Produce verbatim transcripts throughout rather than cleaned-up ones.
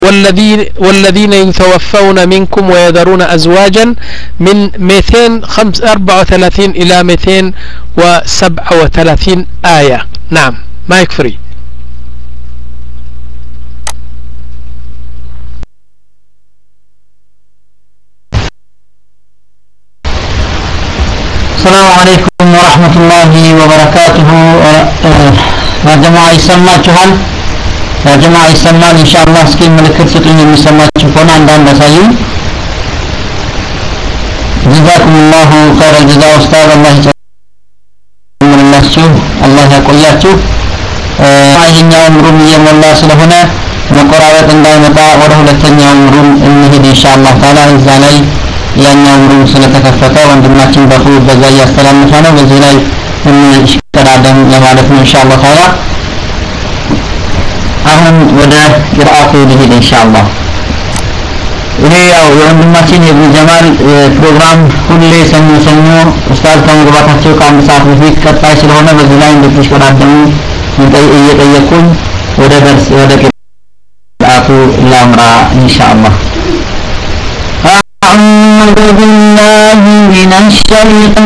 والذين والذين يتوفون منكم ويذرون أزواجا من مئتين وأربعة وثلاثين إلى مئتين وسبعة وثلاثين آية. نعم ما يكفري. السلام عليكم ورحمة الله وبركاته. يا جماعة يسمى جهل يا جماعة يسمى إن شاء الله سكين ملكت سكين يسمى جهل عندنا بسايو. جزاكم الله خير الجزاء أستاذ الله من المسجد الله يقوياته. عايزين يوم روم يوم الله سلهنا مقرارة الله مطاع وله لتن يوم روم إنه إن شاء الله تعالى إزالي ያኛው ሩም ስለተከፈተ ወንድማችን በኹ በዛ ያስተላልፋ ነው። በዚህ ላይ እንሽከዳደም ለማለት ነው ኢንሻአላህ ታላ። አሁን ወደ ቅራአቱ ልሂድ ኢንሻአላህ። ይሄ ያው የወንድማችን የኢብኑ ጀማል ፕሮግራም ሁሌ ሰኞ ሰኞ ኡስታዝ ከመግባታቸው ከአንድ ሰዓት በፊት ቀጣይ ስለሆነ በዚህ ላይ እንድትሽከዳደሙ እየጠየቁኝ ወደ ደርስ ወደ ቅራአቱ ላምራ ኢንሻአላህ። أعوذ بالله من الشيطان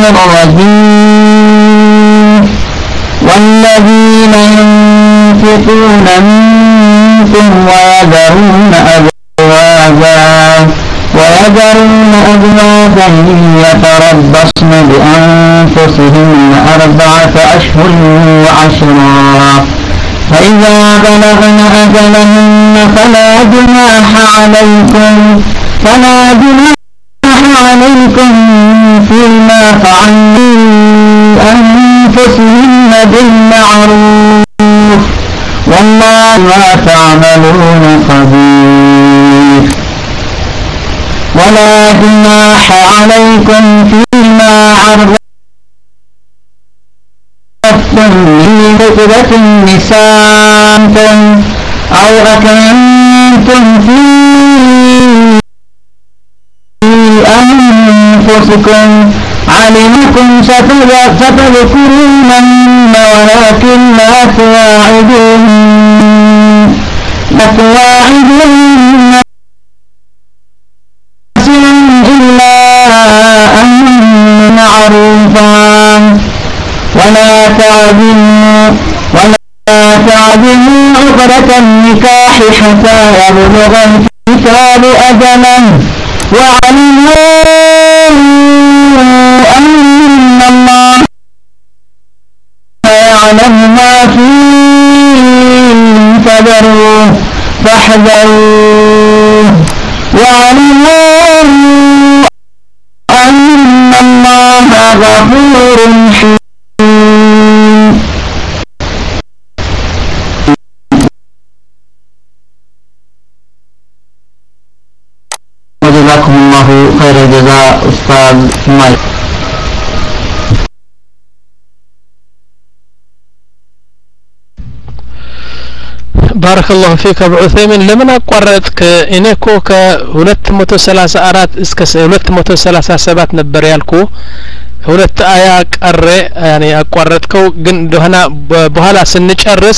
الرجيم. والذين ينفقون منكم ويذرون أزواجا ويذرون أزواجا يتربصن بأنفسهن أربعة أشهر وعشرا فإذا بلغن أجلهن فلا جناح عليكم فلا جناح عليكم فيما فعلوا أنفسهن بالمعروف والله ما تعملون خبير. ولا جناح عليكم فيما عرفتم من خطبة النساء أو أكنتم في أنفسكم علمكم ستذكرونهن ولكن لا تواعدوهن لا تواعدوهن إلا أن معروفا ولا تعزموا ولا تعزموا عقدة النكاح حتى يبلغ الكتاب أجله وعلموا أن الله يعلم ما فيه فذروه فاحذروه وعلموا أن الله غفور حليم. جزاكم الله خير الجزاء أستاذ مايك. بارك الله فيك أبو عثيمين. لمن أقرأتك إنكو كهولت متو سلاسة أرات إسكس هولت متو سلاسة سبات نبريالكو ሁለት አያ ቀረ ያኔ አቋረጥከው ግን ደህና በኋላ ስንጨርስ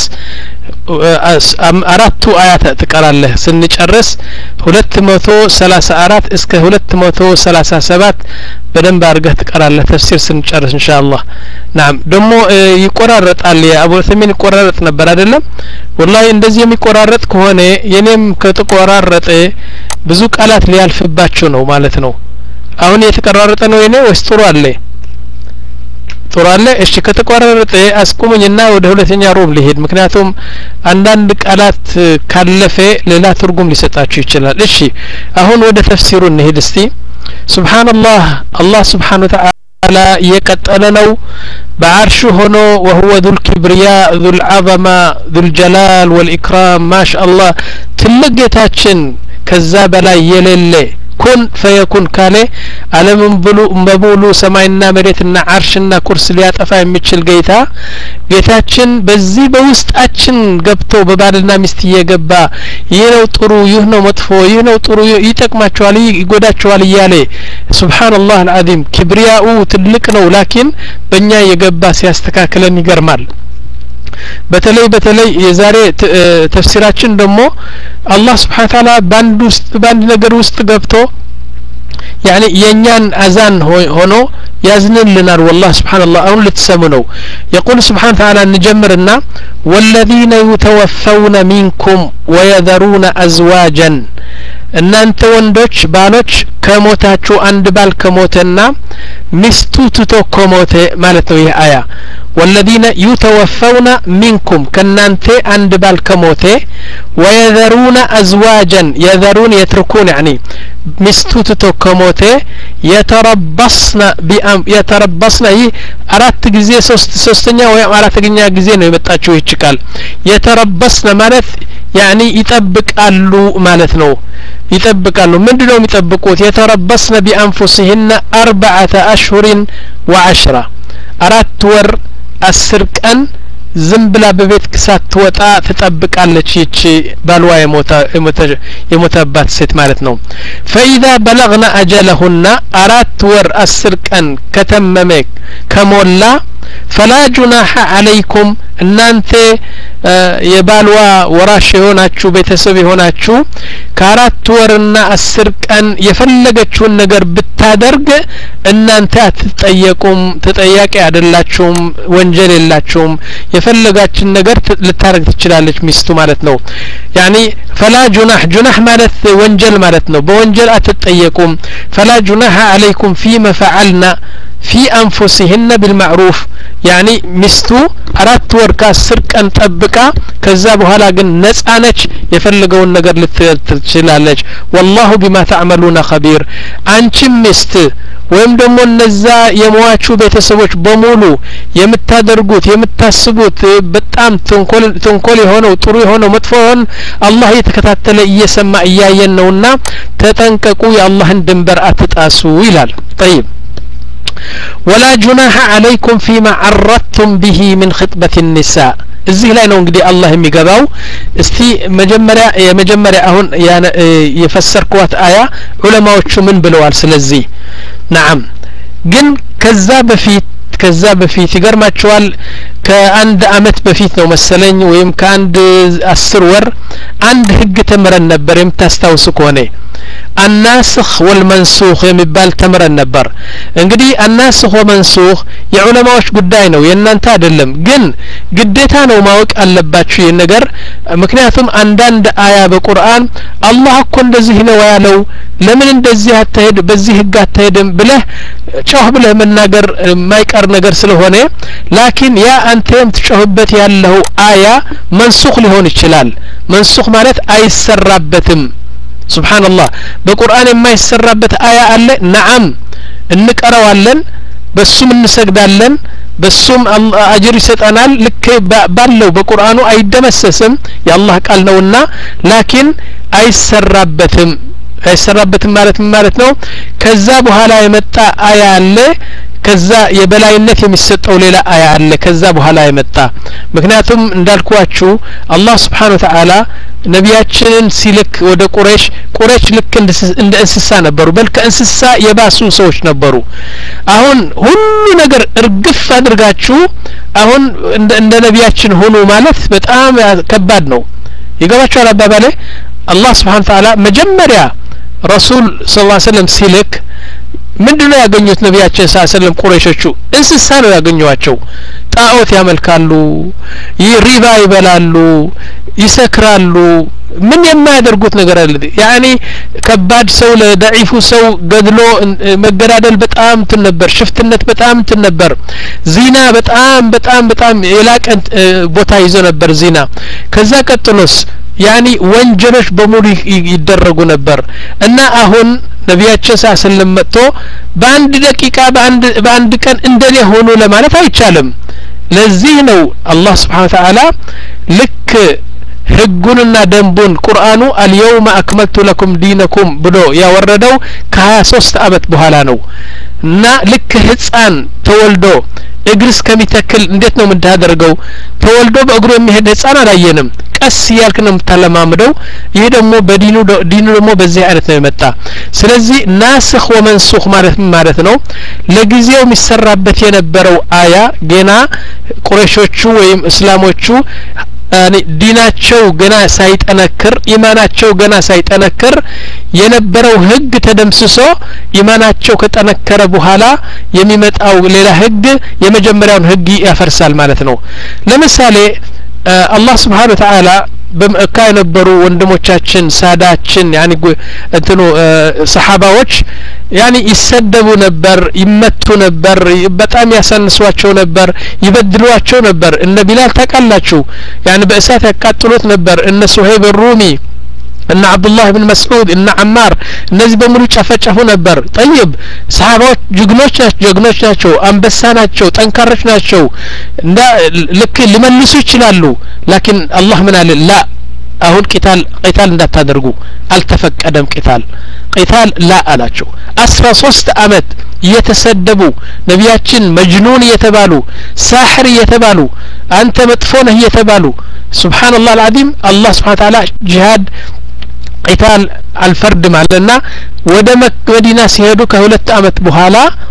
አራቱ አያት ተቀራለህ ስንጨርስ ሁለት መቶ ሰላሳ አራት እስከ ሁለት መቶ ሰላሳ ሰባት በደንብ አድርገህ ተቀራለህ ተፍሲር ስንጨርስ ኢንሻአላህ። ናም ደሞ ይቆራረጣል የአቡ ዑሰይሚን ይቆራረጥ ነበር አይደለም? ወላሂ እንደዚህ የሚቆራረጥ ከሆነ የኔም ከተቆራረጠ ብዙ ቃላት ሊያልፍባቸው ነው ማለት ነው። አሁን የተቀራረጠ ነው የኔ ወይስ ጥሩ አለ? ጥሩ አለ። እሺ ከተቆራረጠ አስቁሙኝና ወደ ሁለተኛ ሩብ ልሄድ። ምክንያቱም አንዳንድ ቃላት ካለፈ ሌላ ትርጉም ሊሰጣችሁ ይችላል። እሺ አሁን ወደ ተፍሲሩ እንሄድ እስቲ። ሱብሃንአላህ አላህ ሱብሃነሁ ወተዓላ የቀጠለ ነው በአርሹ ሆኖ وهو ذو الكبرياء ذو العظمة ذو الجلال والإكرام ما شاء الله ትልቅ ጌታችን ከዛ በላይ የሌለ ኩን ፈየኩን ካለ ዓለምን ብሉ በሙሉ ሰማይና መሬትና አርሽና ኩርስ ሊያጠፋ የሚችል ጌታ ጌታችን በዚህ በውስጣችን ገብቶ በባልና ሚስት እየገባ ይህ ነው ጥሩ ይህ ነው መጥፎ ይህ ነው ጥሩ ይጠቅማቸዋል ይጎዳቸዋል እያለ ሱብሃንአላህ አልዓዚም ክብሪያኡ ትልቅ ነው ላኪን በእኛ የገባ ሲያስተካክለን ይገርማል። በተለይ በተለይ የዛሬ ተፍሲራችን ደግሞ አላህ Subhanahu Ta'ala ባንድ ውስጥ ባንድ ነገር ውስጥ ገብቶ يعني የኛን አዛን ሆኖ ያዝንልናል والله سبحان الله አሁን ልትሰሙ ነው يقول سبحانه تعالى نجمرنا والذين يتوفون منكم ويذرون أزواجا እናንተ ወንዶች ባሎች ከሞታችሁ አንድ ባል ከሞተና ሚስቱ ትቶ ከሞተ ማለት ነው ይህ አያ والذين يتوفون منكم كنانت عند بالكموت ويذرون أزواجا يذرون يتركون يعني مستوت كموت يتربصن بأم يتربصن هي أرات جزية سوست سوستنيا ويا أرات جنيا جزية نبتأشوا يشكال يتربصن مالت يعني يطبق قالو مالت نو يطبق قالو من دلهم يطبقوت يتربصن بأنفسهن أربعة أشهر وعشرة أرات ور አስር ቀን ዝም ብላ በቤት ክሳት ትወጣ ተጠብቃለች ይቺ ባልዋ የሞታ የሞታባት ሴት ማለት ነው فإذا بلغنا أجلهن አራት ወር አስር ቀን ከተመመ ከሞላ فلا جناح عليكم እናንተ የባልዋ ወራሽ የሆናችሁ ቤተሰብ የሆናችሁ ከአራት ወርና አስር ቀን የፈለገችውን ነገር ብታደርግ እናንተ አትጠየቁም ተጠያቂ አይደላችሁም ወንጀል የላችሁም የፈለጋችን ነገር ልታረግ ትችላለች ሚስቱ ማለት ነው يعني فلا جناح جناح ማለት ወንጀል ማለት ነው በወንጀል አትጠየቁም فلا جناح عليكم فيما فعلنا في أنفسهن بالمعروف يعني مستو أرات وركا سرقا طبقا كذا بحالا ግን ነፃ ነች የፈለገውን ነገር ልትችላለች والله بما تعملون خبير አንቺም ሚስት ወይም ደግሞ እነዛ የሟቹ ቤተሰቦች በሙሉ የምታደርጉት የምታስቡት በጣም ተንኮል ተንኮል የሆነው ጥሩ የሆነው መጥፎውን አላህ እየተከታተለ እየሰማ እያየን ነውና ተጠንቀቁ የአላህን ድንበር አትጣሱ ይላል طيب ولا جناح عليكم فيما عرضتم به من خطبة النساء እዚህ ላይ ነው እንግዲህ አላህ የሚገባው እስቲ መጀመሪያ የመጀመሪያ አሁን የፈሰርኳት አያ ዑለማዎቹ ምን ብለዋል ስለዚህ نعم ግን ከዛ በፊት ከዛ በፊት ይገርማቸዋል ከአንድ አመት በፊት ነው መሰለኝ ወይም ከአንድ አስር ወር አንድ ህግ ተመረን ነበር የምታስታውሱ ከሆነ الناسخ والمنسوخ የሚባል ተመረን ነበር እንግዲህ الناسخ والمنسوخ የዑለማዎች ጉዳይ ነው የእናንተ አይደለም ግን ግዴታ ነው ማወቅ አለባችሁ ይሄን ነገር ምክንያቱም አንዳንድ አያ በቁርአን አላህ እኮ እንደዚህ ነው ያለው ለምን እንደዚህ አትሄድ በዚህ ህግ አትሄድም ብለህ ጮህ ብለህ መናገር ማይቀር ነገር ስለሆነ ላኪን ያ አንተም ትጮህበት ያለው አያ መንሱኽ ሊሆን ይችላል መንሱኽ ማለት አይሰራበትም سبحان الله በቁርአን የማይሰራበት አያ አለ نعم እንቀራዋለን በሱም እንሰግዳለን በሱም አጅር ይሰጣናል ልክ ባለው በቁርአኑ አይደመሰስም የአላህ ቃል ነውና ላኪን አይሰራበትም አይሰራበትም ማለት ማለት ነው ከዛ በኋላ የመጣ አያ አለ ከዛ የበላይነት የሚሰጠው ሌላ አያ አለ ከዛ በኋላ የመጣ ምክንያቱም እንዳልኳችሁ አላህ Subhanahu Wa Ta'ala ነቢያችንን ሲልክ ወደ ቁረይሽ ቁረይሽ ልክ እንደ እንስሳ ነበሩ በል ከእንስሳ የባሱ ሰዎች ነበሩ አሁን ሁሉ ነገር እርግፍ አድርጋችሁ አሁን እንደ ነቢያችን ሆኖ ማለት በጣም ከባድ ነው ይገባችኋል አባባሌ አላህ Subhanahu Wa Ta'ala መጀመሪያ ረሱል ሰለላሁ ዐለይሂ ወሰለም ሲልክ ምንድነው ያገኙት ነቢያችን ሰለላሁ ዐለይሂ ወሰለም ቁረይሾቹ እንስሳ ነው ያገኙዋቸው ጣዖት ያመልካሉ ይሪባ ይበላሉ ይሰክራሉ ምን የማያደርጉት ነገር አለ ያኒ ከባድ ሰው ለዳዒፉ ሰው ገድሎ መገዳደል በጣም ትነበር ሽፍትነት በጣም ትነበር ዚና በጣም በጣም በጣም የላቀ ቦታ ይዞ ነበር ዚና ከዛ ቀጥሎስ ያኒ ወንጀሎች በሙሉ ይደረጉ ነበር እና አሁን ነቢያችን ሰለላሁ መጥቶ በአንድ ደቂቃ በአንድ በአንድ ቀን እንደኔ ሆኖ ለማለት አይቻልም ለዚህ ነው አላህ Subhanahu Wa Ta'ala ልክ ህጉንና ደንቡን ቁርአኑ اليوم اكملت لكم دينكم ብሎ ያወረደው ከ23 አመት በኋላ ነው እና ልክ ህፃን ተወልዶ እግር እስከሚተክል እንዴት ነው የምታደርገው? ተወልዶ በእግሩ የሚሄድ ህፃን አላየንም። ቀስ ያልክ ነው የምታለማምደው። ይሄ ደግሞ በዲኑ ዲኑ ደግሞ በዚህ አይነት ነው የመጣ። ስለዚህ ናስኽ ወመንሱኽ ማለት ማለት ነው ለጊዜው የሚሰራበት የነበረው አያ ገና ቁረይሾቹ ወይም እስላሞቹ ዲናቸው ገና ሳይጠነክር ኢማናቸው ገና ሳይጠነክር የነበረው ህግ ተደምስሶ ኢማናቸው ከጠነከረ በኋላ የሚመጣው ሌላ ህግ የመጀመሪያውን ህግ ያፈርሳል ማለት ነው። ለምሳሌ አላህ Subhanahu Wa Ta'ala በመካ የነበሩ ወንድሞቻችን ሳዳችን ያኒ እንትኑ ሰሃባዎች ያኒ ይሰደቡ ነበር፣ ይመቱ ነበር፣ በጣም ያሳንሷቸው ነበር፣ ይበድሏቸው ነበር። እነ ቢላል ተቀላችሁ ያኒ በእሳት ያቃጥሉት ነበር። እነ ሱሄብ ሩሚ እና አብዱላህ ኢብኑ መስዑድ እና አማር እነዚህ በሙሉ ጨፈጨፉ ነበር። طيب ሰሃባዎች ጀግኖች ናቸው ጀግኖች ናቸው አንበሳ ናቸው ጠንካሮች ናቸው እንዳ ልክ ሊመልሱ ይችላሉ። ላኪን አላህ ምን አለ ላ አሁን ቂታል ቂታል እንዳታደርጉ አልተፈቀደም። ቂታል ቂታል ላ አላቸው። አስራ ሶስት አመት እየተሰደቡ ነቢያችን መጅኑን እየተባሉ ሳህር እየተባሉ አንተ መጥፎ ነህ እየተባሉ ሱብሃንአላህ አልዓዚም አላህ Subhanahu Wa Ta'ala ጂሃድ ቂታል አልፈርድ ማለትና ወደ መዲና ሲሄዱ ከሁለት አመት በኋላ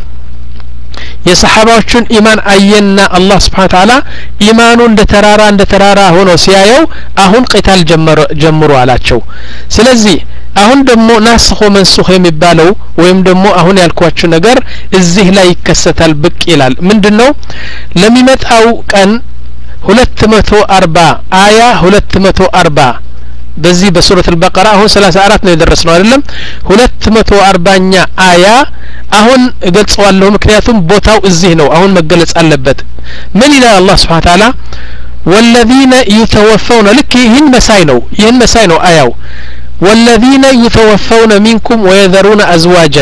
የሰሃባዎቹን ኢማን አየና አላህ Subhanahu Wa Ta'ala ኢማኑ እንደ ተራራ እንደ ተራራ ሆኖ ሲያየው አሁን ቂታል ጀመረ ጀምሩ አላቸው። ስለዚህ አሁን ደግሞ ናስኽ ወመንሱኽ የሚባለው ወይም ደግሞ አሁን ያልኳችሁ ነገር እዚህ ላይ ይከሰታል ብቅ ይላል። ምንድነው ለሚመጣው ቀን ሁለት መቶ አርባ አያ ሁለት መቶ አርባ በዚህ በሱረት አልበቀራ አሁን ሰላሳ አራት ነው የደረስነው አይደለም? ሁለት መቶ አርባኛ አያ አሁን እገልጸዋለሁ ምክንያቱም ቦታው እዚህ ነው አሁን መገለጽ አለበት። ምን ይላል አላህ Subhanahu Wa Ta'ala والذين يتوفون لك ይህን መሳይ ነው ይህን መሳይ ነው አያው والذين يتوفون منكم ويذرون أزواجا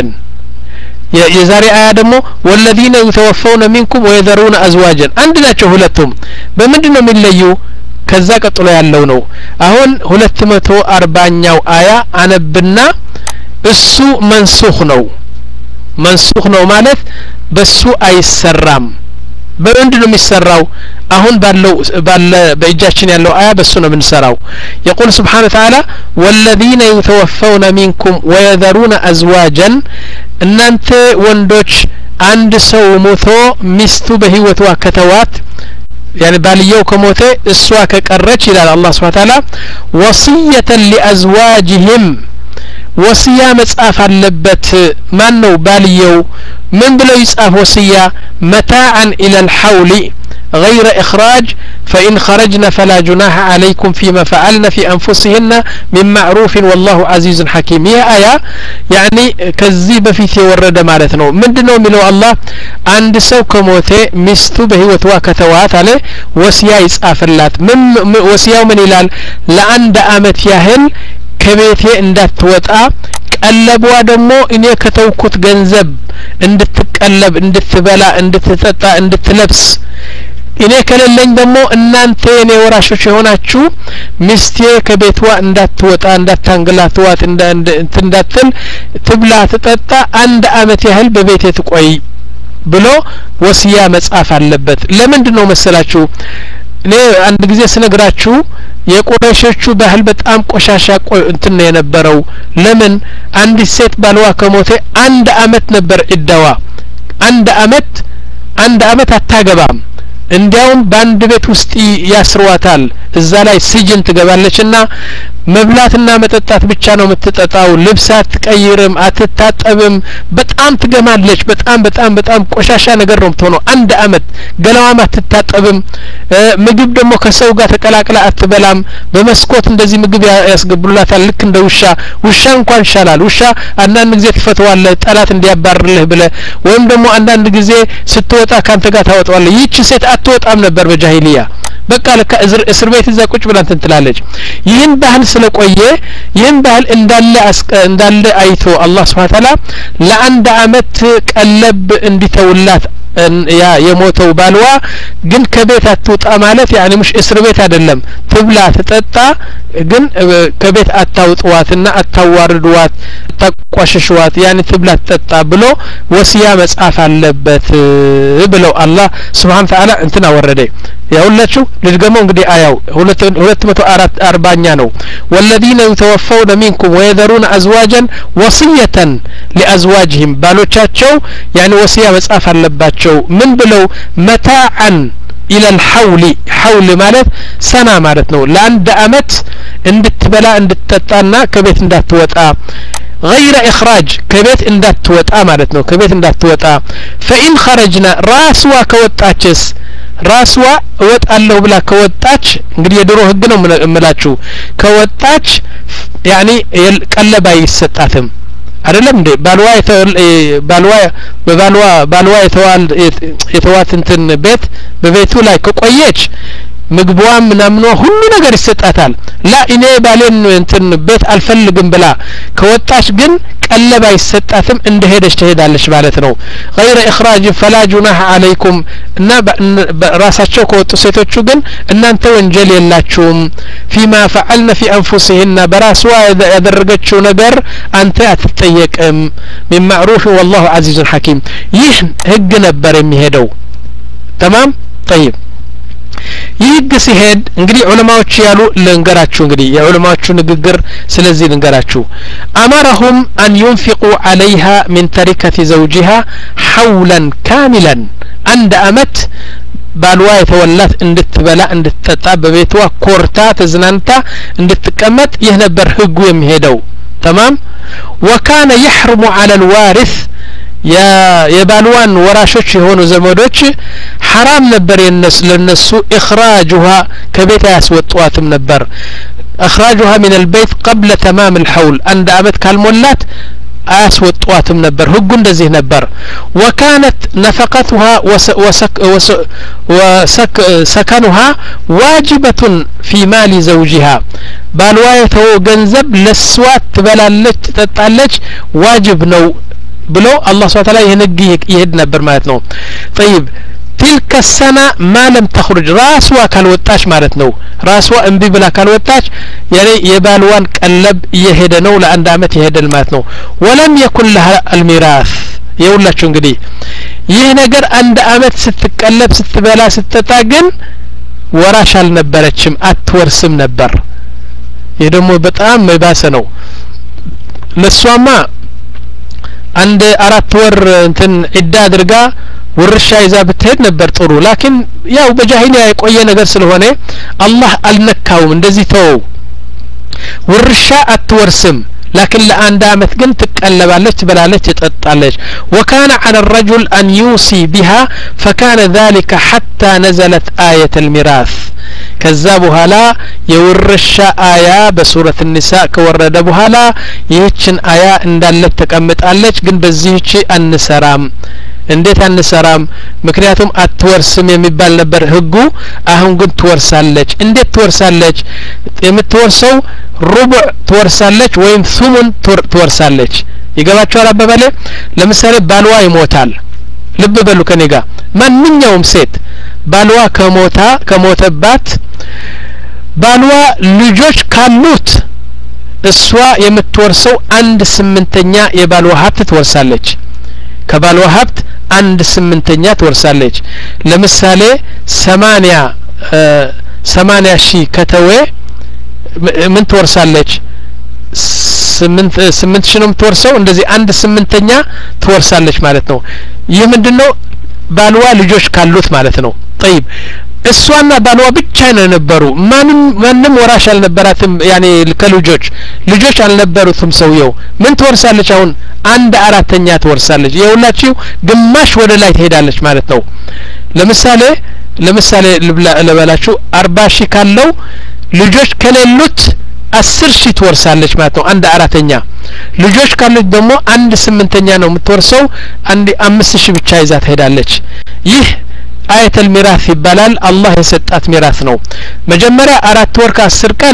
የዛሬ አያ ደግሞ والذين يتوفون منكم ويذرون أزواجا አንድ ናቸው ሁለቱም። በምንድነው የሚለዩ? ከዛ ቀጥሎ ያለው ነው። አሁን ሁለት መቶ አርባኛው አያ አነብና እሱ መንሱኽ ነው። መንሱኽ ነው ማለት በሱ አይሰራም። በእንድነው የሚሰራው? አሁን ባለው ባለ በእጃችን ያለው አያ በሱ ነው የምንሰራው። يقول سبحانه وتعالى والذين يتوفون منكم ويذرون أزواجا እናንተ ወንዶች አንድ ሰው ሞቶ ሚስቱ በህይወቷ ከተዋት يعني باليو كموته اسوا كقرچ الى الله سبحانه وتعالى وصيه لازواجهم وصيه مصاف አለበት ማን ነው ባልየው ምን ብለው ይጻፍ ወصيه متاعا الى الحول غير إخراج فإن خرجنا فلا جناح عليكم فيما فعلنا في أنفسهن من معروف والله عزيز حكيم. يا آية يعني كذب في ورد مالتنا من دنو ملو الله عند سو كموته مستو بهوتوا كتوات عليه وصية يصافلات من وصية من ይላል ለአንድ አመት ያህል ከቤቴ እንዳትወጣ ቀለቧ ደግሞ እኔ ከተውኩት ገንዘብ እንድትቀለብ እንድትበላ እንድትጠጣ እንድትለብስ እኔ ከለለኝ ደግሞ እናንተ የኔ ወራሾች የሆናችሁ ሚስቴ ከቤቷ እንዳትወጣ እንዳታንገላቷት እንዳትል ትብላ ትጠጣ አንድ አመት ያህል በቤቴ ትቆይ ብሎ ወሲያ መጻፍ አለበት። ለምንድነው መሰላችሁ? እኔ አንድ ጊዜ ስነግራችሁ የቁረይሾቹ ባህል በጣም ቆሻሻ እንትን ነው የነበረው። ለምን አንድ ሴት ባልዋ ከሞተ አንድ አመት ነበር እዳዋ። አንድ አመት አንድ አመት አታገባም። እንዲያውም በአንድ ቤት ውስጥ ያስሯታል። እዛ ላይ ስጅን ትገባለችና መብላትና መጠጣት ብቻ ነው የምትጠጣው። ልብስ አትቀይርም፣ አትታጠብም፣ በጣም ትገማለች። በጣም በጣም በጣም ቆሻሻ ነገር ነው የምትሆነው። አንድ አመት ገላዋም አትታጠብም። ምግብ ደግሞ ከሰው ጋር ተቀላቅላ አትበላም። በመስኮት እንደዚህ ምግብ ያስገቡላታል ልክ እንደ ውሻ። ውሻ እንኳን ይሻላል። ውሻ አንዳንድ ጊዜ ትፈተዋለህ ጠላት እንዲያባርርልህ ብለ ወይም ደግሞ አንዳንድ ጊዜ ስትወጣ ካንተ ጋር ታወጣዋለህ። ይህች ሴት አትወጣም ነበር በጃሂሊያ። በቃ ለካ እስር ቤት እዛ ቁጭ ብላ እንትን ትላለች። ይህን ባህል ስለቆየ ይህን ባህል እንዳለ እንዳለ አይቶ አላህ Subhanahu Wa Ta'ala ለአንድ አመት ቀለብ እንዲተውላት ያ የሞተው ባልዋ ግን ከቤት አትውጣ ማለት ያኒ مش እስር ቤት አይደለም ትብላ ትጠጣ ግን ከቤት አታውጥዋትና አታዋርድዋት አታቋሽሽዋት ያኒ ትብላ ትጠጣ ብሎ ወሲያ መጻፍ አለበት ብለው አላህ Subhanahu Wa Ta'ala እንትና ወረደ ያውላችሁ ልድገመው እንግዲህ አያው ሁለት መቶ አርባ ነው والذين يتوفون منكم ويذرون ازواجا وصيه لازواجهم ባሎቻቸው ያኒ ወሲያ መጻፍ አለባቸው ምን ብለው መታዓን الى الحول حول ማለት ሰና ማለት ነው ለአንድ አመት እንድትበላ እንድትጠጣና ከቤት እንዳትወጣ غير اخراج ከቤት እንዳትወጣ ማለት ነው ከቤት እንዳትወጣ فإن خرجنا راسوا ከወጣችስ ራስዋ ወጣለው ብላ ከወጣች እንግዲህ የድሮ ህግ ነው እምላችሁ ከወጣች ያኒ ቀለባ ይሰጣትም አይደለም እንዴ ባልዋ ባልዋ በባልዋ ባልዋ የተዋል የተዋት እንትን ቤት በቤቱ ላይ ከቆየች ምግቧም ምናምኗ ሁሉ ነገር ይሰጣታል ላ እኔ ባሌን እንትን ቤት አልፈልግም ብላ ከወጣች ግን ቀለባ ይሰጣትም እንደሄደች ትሄዳለች ማለት ነው غير اخراج فلا جناح عليكم እና ራሳቸው ከወጡ ሴቶቹ ግን እናንተ ወንጀል የላችሁም فيما فعلن في انفسهن በራስዋ ያደረገችው ነገር አንተ አትጠየቅም من معروف والله عزيز حكيم ይህ ህግ ነበር የሚሄደው تمام طيب ይህግ ሲሄድ እንግዲህ ዑለማዎች ያሉ ለንገራችሁ እንግዲህ የዑለማዎቹ ንግግር ስለዚህ ልንገራችሁ አማረሁም አን ينفقوا عليها من تركة زوجها حولا كاملا አንድ አመት ባልዋ የተወላት እንድትበላ እንድትጠጣ በቤቷ ኮርታ ተዝናንታ እንድትቀመጥ ይህ ነበር ህጉ የሚሄደው تمام وكان يحرم على الوارث ያ የባልዋን ወራሾች የሆኑ ዘመዶች حرام ነበር የነሱ ለነሱ اخراجها ከቤት ያስወጣዋትም ነበር اخراجها من البيت قبل تمام الحول عند አመት ካልሞላት አያስወጣዋትም ነበር ህጉ እንደዚህ ነበር وكانت نفقتها وسك وسك سكنها واجبة في مال زوجها ባልዋ የተው ገንዘብ ለሷት ትበላለች ትጠጣለች ዋጅብ ነው ብሎ አላህ Subhanahu Wa Ta'ala ይህንግ ይሄድ ነበር ማለት ነው طيب تلك السنة ما لم تخرج راسوا ካልወጣች ማለት ነው ራስዋ እንቢ ብላ ካልወጣች ያኔ የባልዋን ቀለብ ይሄደ ነው ለአንድ አመት ይሄደል ማለት ነው ولم يكن لها الميراث ይውላችሁ እንግዲህ ይህ ነገር አንድ አመት ስትቀለብ ስትበላ ስትጠጣ ግን ወራሽ አልነበረችም አትወርስም ነበር ይሄ ደግሞ በጣም መባሰ ነው ለሷማ አንድ አራት ወር እንትን እዳ አድርጋ ወርሻ ይዛ ብትሄድ ነበር ጥሩ ላኪን ያው በጃሂሊያ የቆየ ነገር ስለሆነ አላህ አልነካውም እንደዚህ ተው ወርሻ አትወርስም لكن لأن دامت قلت تقلبالك تبلالك تطالك وكان على الرجل أن يوصي بها فكان ذلك حتى نزلت آية الميراث كذابها لا يورش آية بسورة النساء كوردبها لا يهتشن آية ان دالت تقمت آلك قل بزيهتش النسرام እንዴት አንሰራም ምክንያቱም አትወርስም የሚባል ነበር ህጉ አሁን ግን ትወርሳለች እንዴት ትወርሳለች የምትወርሰው ሩቡዕ ትወርሳለች ወይም ሱሙን ትወርሳለች ይገባችኋል አባባሌ ለምሳሌ ባልዋ ይሞታል ልብ በሉ ከኔ ጋር ማንኛውም ሴት ባልዋ ከሞታ ከሞተባት ባልዋ ልጆች ካሉት እሷ የምትወርሰው አንድ ስምንተኛ የባልዋ ሀብት ትወርሳለች ከባልዋ ሀብት አንድ ስምንተኛ ትወርሳለች ለምሳሌ ሰማንያ ሰማንያ ሺህ ከተወ ምን ትወርሳለች ስምንት ስምንት ሺህ ነው የምትወርሰው እንደዚህ አንድ ስምንተኛ ትወርሳለች ማለት ነው ይህ ምንድነው ባልዋ ልጆች ካሉት ማለት ነው طيب እሷና ባልዋ ብቻ ነው ነበሩ ማንም ማንም ወራሽ አልነበራትም ያኔ ከልጆች ልጆች አልነበሩትም ሰውየው ምን ትወርሳለች አሁን አንድ አራተኛ ትወርሳለች የሁላችሁ ግማሽ ወደ ላይ ትሄዳለች ማለት ነው ለምሳሌ ለምሳሌ ለበላችሁ አርባ ሺህ ካለው ልጆች ከሌሉት አስር ሺህ ትወርሳለች ማለት ነው አንድ አራተኛ ልጆች ካሉት ደግሞ አንድ ስምንተኛ ነው የምትወርሰው አንድ አምስት ሺህ ብቻ ይዛ ትሄዳለች ይህ آية الميراث ይባላል አላህ የሰጣት ሚራስ ነው መጀመሪያ አራት ወር ከአስር ቀን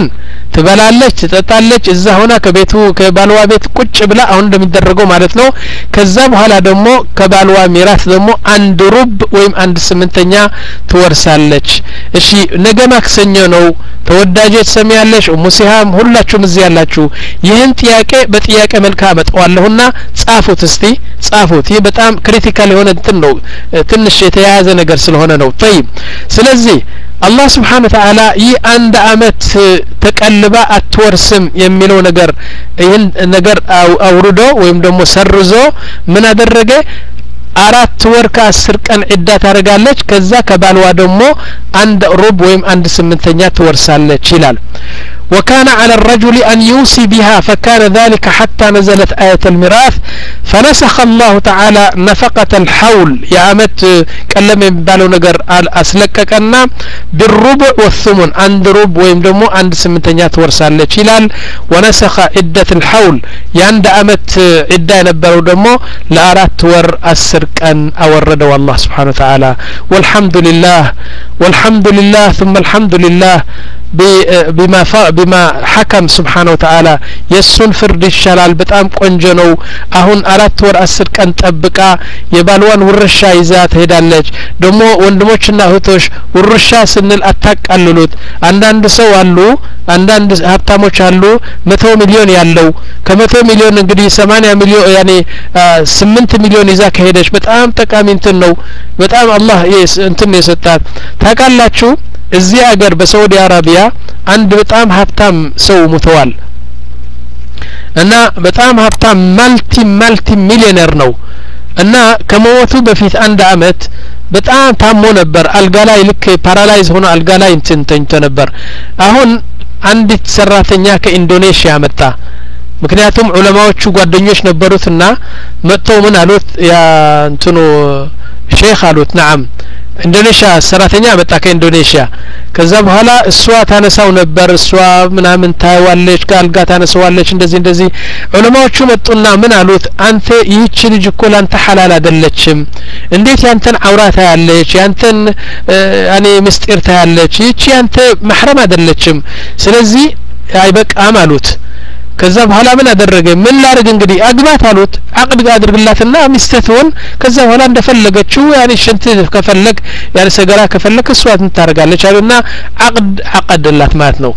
ትበላለች ትጠጣለች እዛ ሆና ከቤቱ ከባልዋ ቤት ቁጭ ብላ አሁን እንደሚደረገው ማለት ነው ከዛ በኋላ ደግሞ ከባልዋ ሚራስ ደግሞ አንድ ሩብ ወይም አንድ ስምንተኛ ትወርሳለች እሺ ነገ ማክሰኞ ነው ተወዳጀት ሰሚያለሽ ሙሲሃም ሁላችሁም እዚህ ያላችሁ ይህን ጥያቄ በጥያቄ መልካ አመጣዋለሁና ጻፉት እስቲ ጻፉት ይህ በጣም ክሪቲካል የሆነ እንትን ነው ትንሽ የተያያዘ ነገር ስለሆነ ነው طيب ስለዚህ አላህ Subhanahu Wa Ta'ala ይህ አንድ አመት ተቀልባ አትወርስም የሚለው ነገር ይህን ነገር አውርዶ ወይም ደግሞ ሰርዞ ምን አደረገ አራት ወር ከአስር ቀን ዒዳ ታረጋለች ከዛ ከባልዋ ደግሞ አንድ ሩብ ወይም አንድ ስምንተኛ ትወርሳለች ይላል وكان على الرجل أن يوصي بها فكان ذلك حتى نزلت آية الميراث فنسخ الله تعالى نفقة الحول يا أمت كلم بالو نجر أسلككنا بالربع والثمن عند ربع ويمدمو عند سمنتنيات ورسالة شلال ونسخ عدة الحول يعند أمت عدة نبرو دمو لأرات ور السرك أن أورد والله سبحانه وتعالى والحمد لله والحمد لله ثم الحمد لله بما بما حكم سبحانه وتعالى يسون فرد الشلال بتام قنجنو አሁን አራት ወር አስር ቀን ጠብቃ የባልዋን ውርሻ ይዛት ሄዳለች ደሞ ወንድሞችና እህቶች ውርሻ ስንል አታቃልሉት አንዳንድ ሰው አሉ አንዳንድ ሀብታሞች አሉ መቶ ሚሊዮን ያለው ከመቶ ሚሊዮን እንግዲህ ሰማንያ ሚሊዮን ያኔ ስምንት ሚሊዮን ይዛ ከሄደች በጣም ጠቃሚ እንትን ነው በጣም አላህ እንትን የሰጣት ታቃላችሁ እዚህ ሀገር በሳውዲ አረቢያ አንድ በጣም ሀብታም ሰው ሞተዋል እና በጣም ሀብታም ማልቲ ማልቲ ሚሊዮነር ነው እና ከሞቱ በፊት አንድ አመት በጣም ታሞ ነበር አልጋ ላይ ልክ ፓራላይዝ ሆኖ አልጋ ላይ እንትን ተኝቶ ነበር አሁን አንዲት ሰራተኛ ከኢንዶኔሽያ መጣ ምክንያቱም ዑለማዎቹ ጓደኞች ነበሩትና መጥተው ምን አሉት ያ እንትኑ ሼክ አሉት نعم ኢንዶኔሽያ ሰራተኛ መጣ ከኢንዶኔሽያ ከዛ በኋላ እሷ ታነሳው ነበር እሷ ምናምን ታይዋለች ካልጋ ታነሳዋለች እንደዚህ እንደዚህ ዑለማዎቹ መጡና ምን አሉት አንተ ይህች ልጅ እኮ ላንተ ሐላል አይደለችም እንዴት ያንተን አውራታ ያለች ያንተን እኔ ምስጢር ታያለች ይህች ያንተ محرم አይደለችም ስለዚህ አይበቃም አሉት ከዛ በኋላ ምን አደረገ ምን ላርግ እንግዲህ አግባት አሉት አቅድ አድርግላትና ሚስተትውን ከዛ በኋላ እንደፈለገችው ያኔ ሽንት ከፈለግ ያኔ ሰገራ ከፈለክ እሷት እንታረጋለች አሉና አቅድ አቀደላት ማለት ነው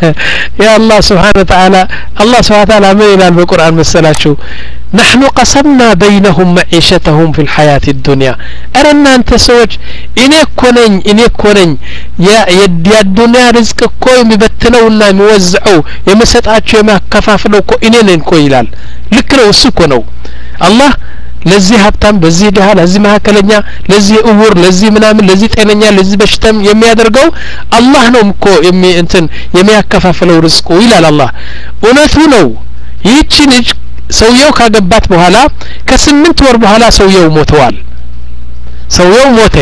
ያ አላህ Subhanahu Wa Ta'ala አላህ Subhanahu Wa Ta'ala ምን ይላል በቁርአን መሰላችሁ نحن قسمنا بينهم معيشتهم في الحياة الدنيا أرنا أنت سوج إني كونين إني كونين يا يد يا الدنيا رزق كوي مبتنونا موزعو يمسات أشياء ما كفافلو كو إنين كويلال لكنه السكونو الله ለዚህ ሀብታም በዚህ ደሃ ለዚህ ማከለኛ ለዚህ እውር ለዚህ ምናምን ለዚህ ጤነኛ ለዚህ በሽታም የሚያደርገው አላህ ነው እኮ የሚ እንትን የሚያከፋፍለው ርዝቁ ይላል አላህ እውነቱ ነው ይህች ልጅ ሰውየው ካገባት በኋላ ከስምንት ወር በኋላ ሰውየው ሞተዋል ሰውየው ሞተ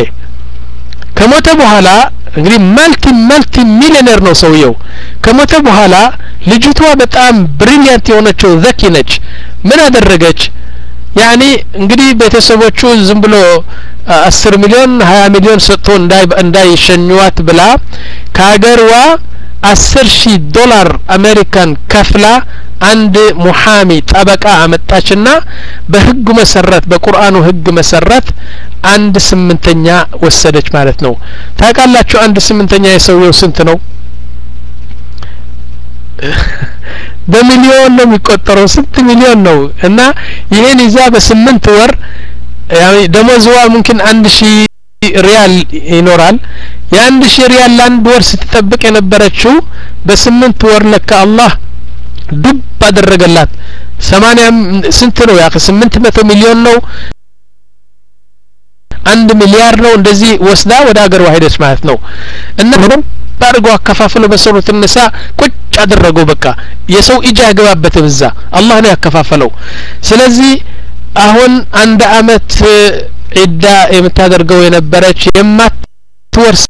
ከሞተ በኋላ እንግዲህ መልቲ መልቲ ሚሊዮነር ነው ሰውየው ከሞተ በኋላ ልጅቷ በጣም ብሪሊያንት የሆነችው ዘኪ ነች ምን አደረገች ያኒ እንግዲህ ቤተሰቦቹ ዝም ብሎ አስር ሚሊዮን ሀያ ሚሊዮን ሰጥቶ እንዳይ እንዳይሸኙዋት ብላ ከሀገርዋ አስር ሺህ ዶላር አሜሪካን ከፍላ አንድ ሙሐሚ ጠበቃ አመጣችና በህጉ መሰረት በቁርአኑ ህግ መሰረት አንድ ስምንተኛ ወሰደች ማለት ነው ታውቃላችሁ አንድ ስምንተኛ የሰውየው ስንት ነው በሚሊዮን ነው የሚቆጠረው ስንት ሚሊዮን ነው እና ይሄን ይዛ በስምንት ወር ያው ደሞዝዋ ممكن አንድ ሺህ ሪያል ይኖራል የአንድ ሺህ ሪያል ለአንድ ወር ስትጠብቅ የነበረችው በስምንት ወር ለካ አላህ ዱብ አደረገላት ሰማንያ ስንት ነው ያ ስምንት መቶ ሚሊዮን ነው አንድ ሚሊያር ነው እንደዚህ ወስዳ ወደ ሀገር ሄደች ማለት ነው እና ምንም ባርጎ አከፋፍሎ በሰሩት ንሳ ቁጭ አደረገው በቃ የሰው እጅ ያገባበት በዛ አላህ ነው ያከፋፈለው ስለዚህ አሁን አንድ አመት ዒዳ የምታደርገው የነበረች የማትወርስ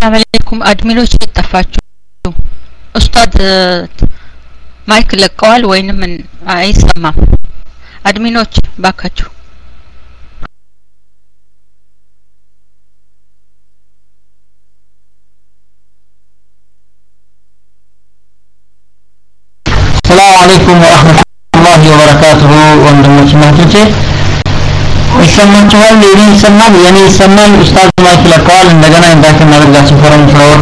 ሰላም አለይኩም አድሚኖች ተጠፋችሁ ኡስታዝ ማይክ ለቀዋል ወይንም አይሰማም አድሚኖች ባካችሁ السلام عليكم ورحمة الله وبركاته ወንድሞች እናቶቼ ይሰማችኋል የኔ ይሰማል የኔ ይሰማል ኡስታዝ ማይክ ለቀዋል እንደገና ኢንቫይት እናደርጋችሁ ፎረም ስለወጡ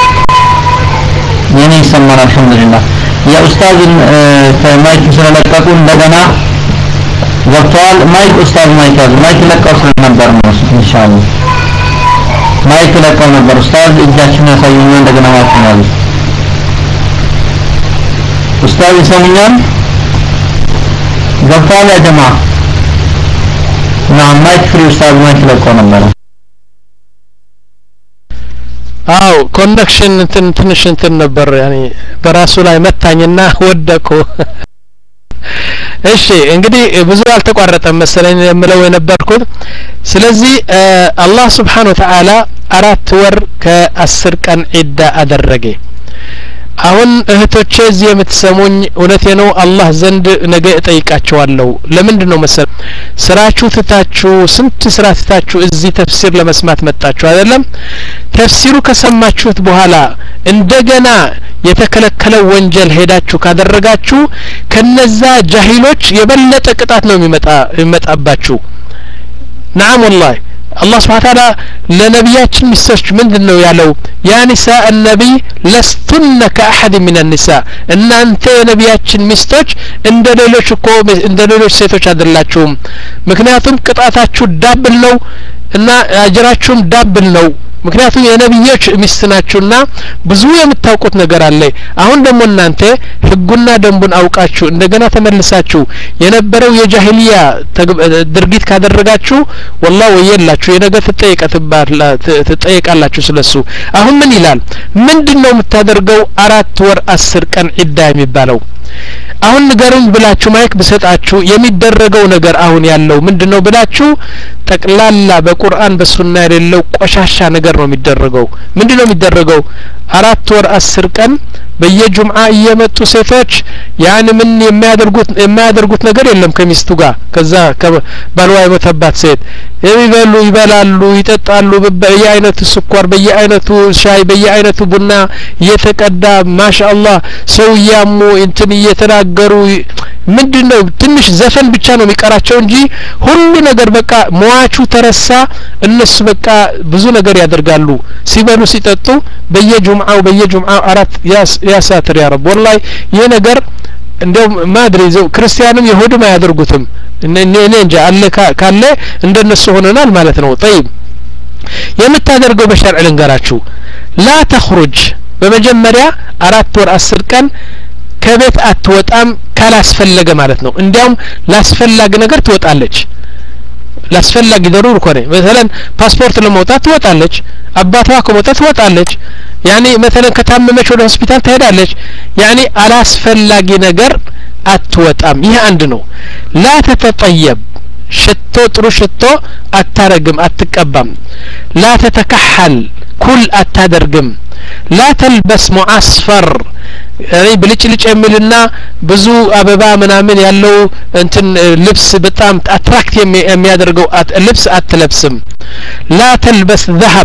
የኔ ይሰማል አልহামዱሊላህ የኡስታዝን ማይክ ስለለቀቁ እንደገና ገብቷል ማይክ ኡስታዝ ማይክ ያዙ ማይክ ለቀው ስለነበር ነው ኢንሻአላህ ማይክ ለቀው ነበር ኡስታዝ እጃችሁን ያሳዩና እንደገና ማይክ ያዙ ኡስታዝ ይሰሙኛል ገብቷል ያ ጀማ ናም ማይክ ፍሪ ኡስታዝ ማይክ ለቀው ነበር አው ኮኔክሽን እንትን ትንሽ እንትን ነበር ያኒ በራሱ ላይ መታኝና ወደቁ እሺ እንግዲህ ብዙ አልተቋረጠም መሰለኝ የምለው የነበርኩት ስለዚህ አላህ Subhanahu Wa Ta'ala አራት ወር ከአስር ቀን ዒዳ አደረገ አሁን እህቶቼ እዚህ የምትሰሙኝ እውነቴ ነው አላህ ዘንድ ነገ እጠይቃቸዋለሁ ለምንድነው መሰል ስራችሁ ትታችሁ ስንት ስራ ትታችሁ እዚህ ተፍሲር ለመስማት መጣችሁ አይደለም ተፍሲሩ ከሰማችሁት በኋላ እንደገና የተከለከለ ወንጀል ሄዳችሁ ካደረጋችሁ ከነዛ ጃሂሎች የበለጠ ቅጣት ነው የሚመጣ የሚመጣባችሁ نعم والله الله سبحانه وتعالى لنبياتنا مستوش ምንድነው ያለው ያ ኒሳء النبي لستن كأحد من النساء እና አንተ የነቢያችን ሚስቶች እንደ ሌሎች እኮ እንደ ሌሎች ሴቶች አይደላችሁም ምክንያቱም ቅጣታችሁ ዳብል ነው እና አጅራችሁም ዳብል ነው ምክንያቱም የነብዮች ሚስት ናችሁና ብዙ የምታውቁት ነገር አለ አሁን ደግሞ እናንተ ህጉና ደንቡን አውቃችሁ እንደገና ተመልሳችሁ የነበረው የጃሂሊያ ድርጊት ካደረጋችሁ والله ወየላችሁ የነገ ትጠይቃላችሁ ስለሱ አሁን ምን ይላል ምንድነው የምታደርገው አራት ወር አስር ቀን ዒዳ የሚባለው አሁን ንገሩኝ ብላችሁ ማይክ ብሰጣችሁ የሚደረገው ነገር አሁን ያለው ምንድነው ብላችሁ ጠቅላላ በቁርአን በሱና የሌለው ቆሻሻ ነገር ነው የሚደረገው ምንድነው የሚደረገው አራት ወር አስር ቀን በየጁምዓ እየመጡ ሴቶች ያን ምን የሚያደርጉት የሚያደርጉት ነገር የለም ከሚስቱ ጋር ከዛ ባልዋ የሞተባት ሴት የሚበሉ ይበላሉ ይጠጣሉ በየአይነቱ ስኳር በየአይነቱ ሻይ በየአይነቱ ቡና እየተቀዳ ማሻአላህ ሰው ያሙ እንትን እየተናገሩ ምንድነው ትንሽ ዘፈን ብቻ ነው የሚቀራቸው እንጂ ሁሉ ነገር በቃ ሟቹ ተረሳ እነሱ በቃ ብዙ ነገር ያደርጋሉ ሲበሉ ሲጠጡ በየጁምዓው በየጁምዓው አራት ያ ሳትር ያ ረብ والله ይሄ ነገር እንደው ማድሪ ዘው ክርስቲያንም ይሁድም አያደርጉትም እኔ እኔ እንጃ አለ ካለ እንደነሱ ሆነናል ማለት ነው طيب የምታደርገው በሸርዕ ልንገራችሁ لا تخرج በመጀመሪያ አራት ወር አስር ቀን ከቤት አትወጣም ካላስፈለገ ማለት ነው እንዲያውም ላስፈላጊ ነገር ትወጣለች ላስፈላጊ ضروري ከሆነ مثلا ፓስፖርት ለማውጣት ትወጣለች አባቷ ከመውጣት ትወጣለች ያኒ مثلا ከታመመች ወደ ሆስፒታል ትሄዳለች ያኒ አላስፈላጊ ነገር አትወጣም ይሄ አንድ ነው لا تتطيب ሽቶ ጥሩ ሽቶ አታረግም አትቀባም لا تتكحل ኩል አታደርግም لا تلبس معصفر يعني ብልጭልጭ የሚልና ብዙ አበባ ምናምን ያለው እንትን ልብስ በጣም አትራክት የሚያደርገው ልብስ አትለብስም لا تلبس ذهب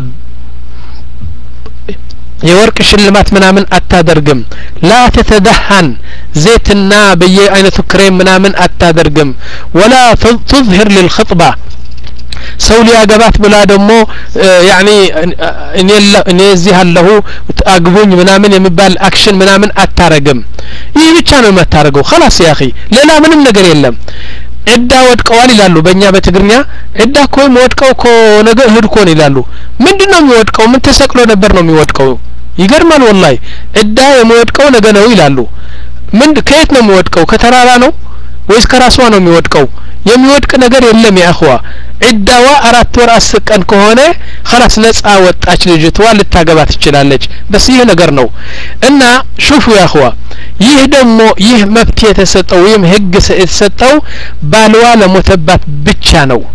የወርቅ ሽልማት ምናምን አታደርግም لا تتدهن ዘይትና በየአይነቱ ክሬም ምናምን አታደርግም ولا تظهر للخطبه ሰው ሊያገባት ብላ ደግሞ ያኒ እኔ እኔ እዚህ አለሁ አግቡኝ ምናምን የሚባል አክሽን ምናምን አታረግም ይህ ብቻ ነው የምታረገው خلاص يا اخي ሌላ ምንም ነገር የለም እዳ ወድቀዋል ይላሉ በእኛ በትግርኛ እዳ እኮ ወድቀው እኮ ነገ እህድ እኮ ይላሉ ምንድነው የሚወድቀው ምን ተሰቅሎ ነበር ነው የሚወድቀው ይገርማል والله እዳ የሚወድቀው ነገ ነው ይላሉ ምን ከየት ነው የሚወድቀው ከተራራ ነው ወይስ ከራስዋ ነው የሚወድቀው የሚወድቅ ነገር የለም ያ اخوا እዳዋ አራት ወር አስር ቀን ከሆነ خلاص ነፃ ወጣች ልጅቷ ልታገባ ትችላለች በስ ይሄ ነገር ነው እና ሹፉ ያ اخوا ይህ ደግሞ ይህ መብት የተሰጠው ወይም ህግ የተሰጠው ባልዋ ለሞተባት ብቻ ነው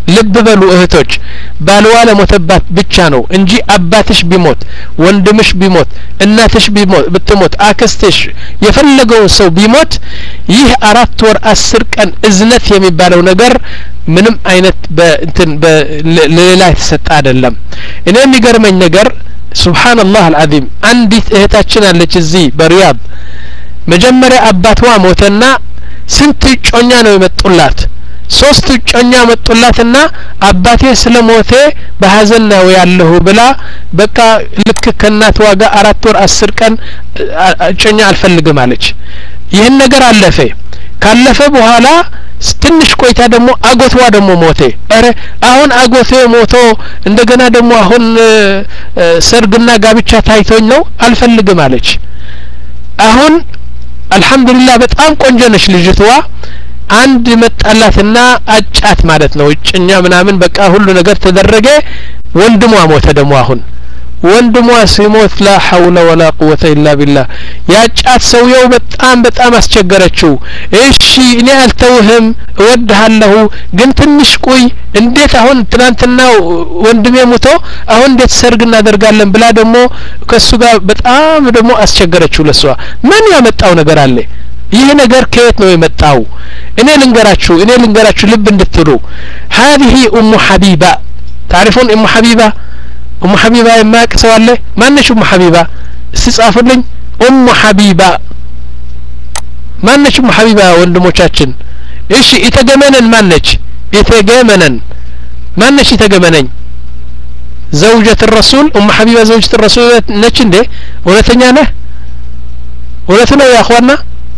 ልብ በሉ እህቶች ባልዋ ለሞተባት ብቻ ነው እንጂ አባትሽ ቢሞት ወንድምሽ ቢሞት እናትሽ ቢሞት ብትሞት አክስትሽ የፈለገው ሰው ቢሞት ይህ አራት ወር አስር ቀን እዝነት የሚባለው ነገር ምንም አይነት በእንትን በሌላ የተሰጠ አይደለም እኔ የሚገርመኝ ነገር ሱብሃንአላህ አልዓዚም አንዲት እህታችን አለች እዚህ በሪያድ መጀመሪያ አባቷ ሞተና ስንት ጮኛ ነው የመጡላት ሶስት ጮኛ መጡላትና አባቴ ስለሞተ በሐዘን ነው ያለው ብላ በቃ ልክ ከናት ዋጋ አራት ወር አስር ቀን ጮኛ አልፈልግም አለች ይሄን ነገር አለፈ ካለፈ በኋላ ትንሽ ቆይታ ደግሞ አጎቷ ደግሞ ሞተ አረ አሁን አጎቴ ሞቶ እንደገና ደግሞ አሁን ሰርግና ጋብቻ ታይቶኝ ነው አልፈልግም አለች አሁን አልহামዱሊላህ በጣም ቆንጆ ነች ልጅቷ አንድ መጣላትና አጫት ማለት ነው እጭኛ ምናምን በቃ ሁሉ ነገር ተደረገ ወንድሟ ሞተ ደግሞ አሁን ወንድሟ ሲሞት ላ ሐውለ ወላ ቁወተ ኢላ ቢላህ ያጫት ሰውየው በጣም በጣም አስቸገረችው እሺ እኔ አልተውህም እወድሃለሁ ግን ትንሽ ቆይ እንዴት አሁን ትናንትና ወንድሜ ሞቶ አሁን እንዴት ሰርግ እናደርጋለን ብላ ደግሞ ከሱ ጋር በጣም ደግሞ አስቸገረችው ለሷ ምን ያመጣው ነገር አለ ይህ ነገር ከየት ነው የመጣው እኔ ልንገራችሁ እኔ ልንገራችሁ ልብ እንድትሉ هذه ام حبيبه تعرفون ام حبيبه ام حبيبه የማያውቅ ሰው አለ ማነሽ ام حبيبه እስጻፉልኝ ام حبيبه ማነሽ ام حبيبه ወንድሞቻችን እሺ የተገመነን ማነች የተገመነን ማነሽ የተገመነኝ زوجة الرسول ام حبيبه زوجة الرسول ነች እንዴ ወለተኛ ነህ ወለተኛ ያ اخوانا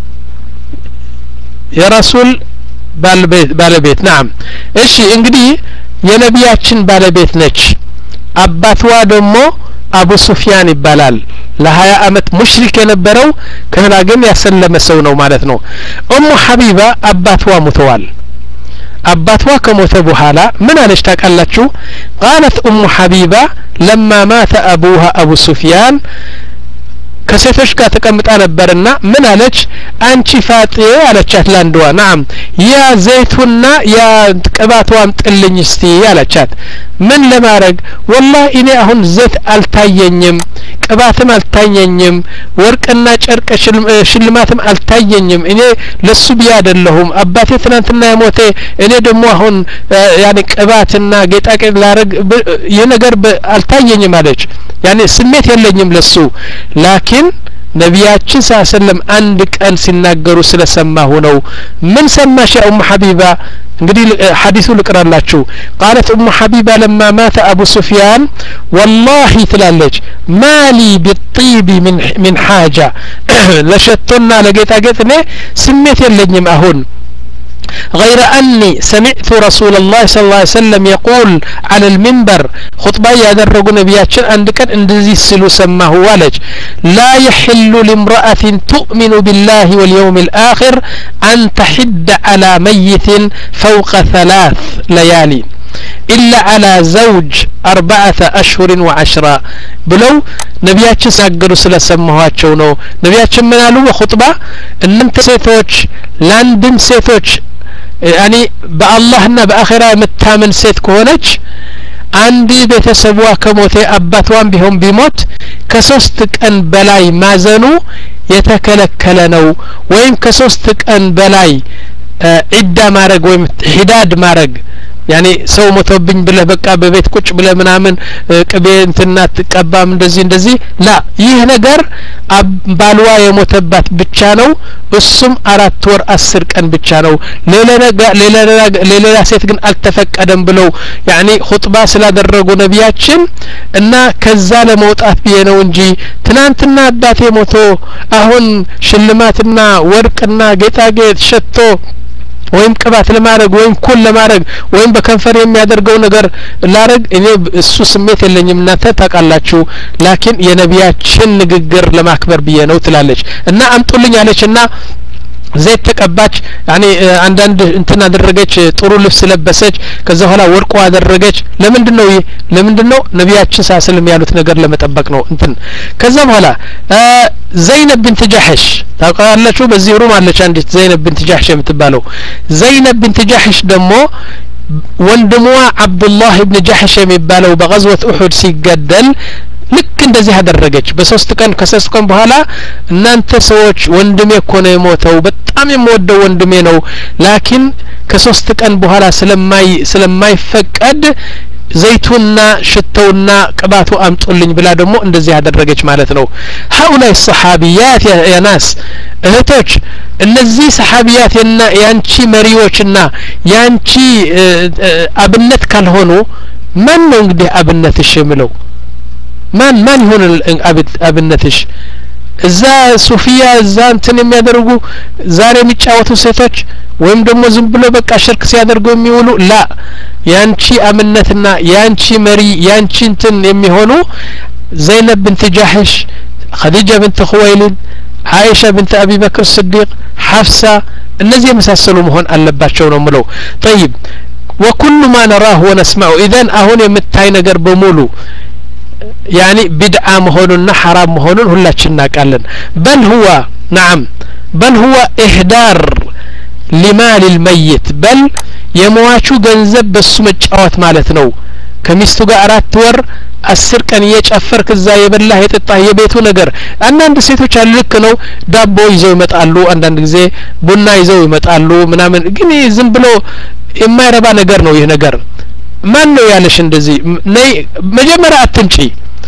የራሱል ባለቤት ባለቤት نعم እሺ እንግዲህ የነቢያችን ባለቤት ነች አባቷ ደግሞ አቡ ሱፊያን ይባላል ለሀያ አመት ሙሽሪክ የነበረው ከዛ ግን ያሰለመ ሰው ነው ማለት ነው ኡሙ ሐቢባ አባቷ ሞተዋል አባቷ ከሞተ በኋላ ምን አለች ታውቃላችሁ قالت ام حبيبه لما مات ابوها ابو سفيان ከሴቶች ጋር ተቀምጣ ነበርና ምን አለች አንቺ ፋጢዬ አለቻት ላንዷ نعم ያ ዘይቱና ያ ቅባቷም ጥልኝ እስቲ አለቻት ምን ለማረግ والله እኔ አሁን ዘይት አልታየኝም ቅባትም አልታየኝም ወርቅና ጨርቅ ሽልማትም አልታየኝም እኔ ለሱ ቢያ አይደለሁም አባቴ ትናንትና የሞተ እኔ ደግሞ አሁን ያኔ ቅባትና ጌጣጌጥ ላረግ የነገር አልታየኝም አለች ያኔ ስሜት የለኝም ለሱ ላኪን ነቢያችን ሰለላም አንድ ቀን ሲናገሩ ስለሰማሁ ነው ምን ሰማሽ ኡም ሐቢባ እንግዲህ ሐዲሱ ልቅራላችሁ قالت ام حبيبه لما مات ابو سفيان والله تلالج مالي بالطيب من من حاجه لشتنا لقيتاقيتني سميت يلجم اهون غير أني سمعت رسول الله صلى الله عليه وسلم يقول على المنبر خطبة يدرج نبياتشن عندك اندزي السلو سماه والج لا يحل لامرأة تؤمن بالله واليوم الآخر أن تحد على ميت فوق ثلاث ليالي إلا على زوج أربعة أشهر وعشرة بلو نبياتشن ساقروا سلا سماهاتشو نو نبياتشن منالو خطبة ان انت سيتوش لاندم سيتوش يعني بالله بآخرة متامن سيت كونج عندي ቤተሰቧ ከሞተ አባቷም ቢሆን ቢሞት ከሶስት ቀን በላይ ማዘኑ የተከለከለ ነው ወይም ከሶስት ቀን በላይ ዒዳ ማረግ ወይም ሂዳድ ማረግ ያኔ ሰው ሞተብኝ ብለህ በቃ በቤት ቁጭ ብለህ ምናምን ቅቤ እንትና ተቀባም እንደዚህ እንደዚህ ላ ይህ ነገር ባልዋ የሞተባት ብቻ ነው እሱም አራት ወር አስር ቀን ብቻ ነው ሌላ ሌላ ሌላ ሴት ግን አልተፈቀደም ብለው ያኔ ኹጥባ ስላደረጉ ነቢያችን እና ከዛ ለመውጣት ብዬ ነው እንጂ ትናንትና አባቴ ሞቶ አሁን ሽልማትና ወርቅና ጌጣጌጥ ሸቶ ወይም ቅባት ለማረግ ወይም ኩል ለማረግ ወይም በከንፈር የሚያደርገው ነገር ላረግ እኔ እሱ ስሜት የለኝም እናንተ ታውቃላችሁ ላኪን የነቢያችን ንግግር ለማክበር ብዬ ነው ትላለች እና አምጡልኝ አለችና ዘይት ተቀባች ያኔ አንዳንድ እንትና አደረገች ጥሩ ልብስ ለበሰች ከዛ በኋላ ወርቆ አደረገች ለምንድነው ለምንድነው ነቢያችን ሰለላም ያሉት ነገር ለመጠበቅ ነው እንትን ከዛ በኋላ ዘይነብ ቢንት ጃህሽ ታውቃላችሁ በዚህ ሩም አለች አንዲት ዘይነብ ቢንት ጃህሽ የምትባለው ዘይነብ ቢንት ጃህሽ ደግሞ ወንድሟ አብዱላህ ኢብኑ ጀህሽ የሚባለው በغزوة ኡሁድ ሲገደል ልክ እንደዚህ አደረገች በሶስት ቀን ከሶስት ቀን በኋላ እናንተ ሰዎች ወንድሜ እኮ ነው የሞተው በጣም የምወደው ወንድሜ ነው ላኪን ከሶስት ቀን በኋላ ስለማይ ስለማይፈቀድ ዘይቱና ሽተውና ቅባቱ አምጡልኝ ብላ ደግሞ እንደዚህ ያደረገች ማለት ነው هؤلاء الصحابيات يا ناس እህቶች እነዚህ ሰሃቢያት እና ያንቺ መሪዎችና ያንቺ አብነት ካልሆኑ ማን ነው እንግዲህ አብነትሽ የምለው ማን ማን ይሆን አብነትሽ እዛ ሱፊያ እዛ እንትን የሚያደርጉ ዛሬ የሚጫወቱ ሴቶች ወይም ደግሞ ዝም ብሎ በቃ ሽርክ ሲያደርጉ የሚውሉ ላ ያንቺ አምነትና ያንቺ መሪ ያንቺ እንትን የሚሆኑ ዘይነብ بنت جحش خديجة بنت خويلد عائشة بنت أبي بكر الصديق حفصة እነዚህ የመሳሰሉ መሆን አለባቸው ነው ምለው طيب وكل ما نراه ونسمعه اذن አሁን የምታይ ነገር በሙሉ يعني بدعة مهوننا حرام مهونن ሁላችን እናቃለን بل هو نعم بل هو إهدار لمال الميت بل የሟቹ ገንዘብ በሱ መጫወት ማለት ነው ከሚስቱ ጋር አራት ወር አስር ቀን እየጨፈርክ እዛ የበላህ የጠጣህ የቤቱ ነገር አንዳንድ ሴቶች አሉ ልክ ነው ዳቦ ይዘው ይመጣሉ አንዳንድ ጊዜ ቡና ይዘው ይመጣሉ ምናምን ግን ዝም ብሎ የማይረባ ነገር ነው ይሄ ነገር ማን ነው ያለሽ እንደዚህ ነይ መጀመሪያ አትንጪ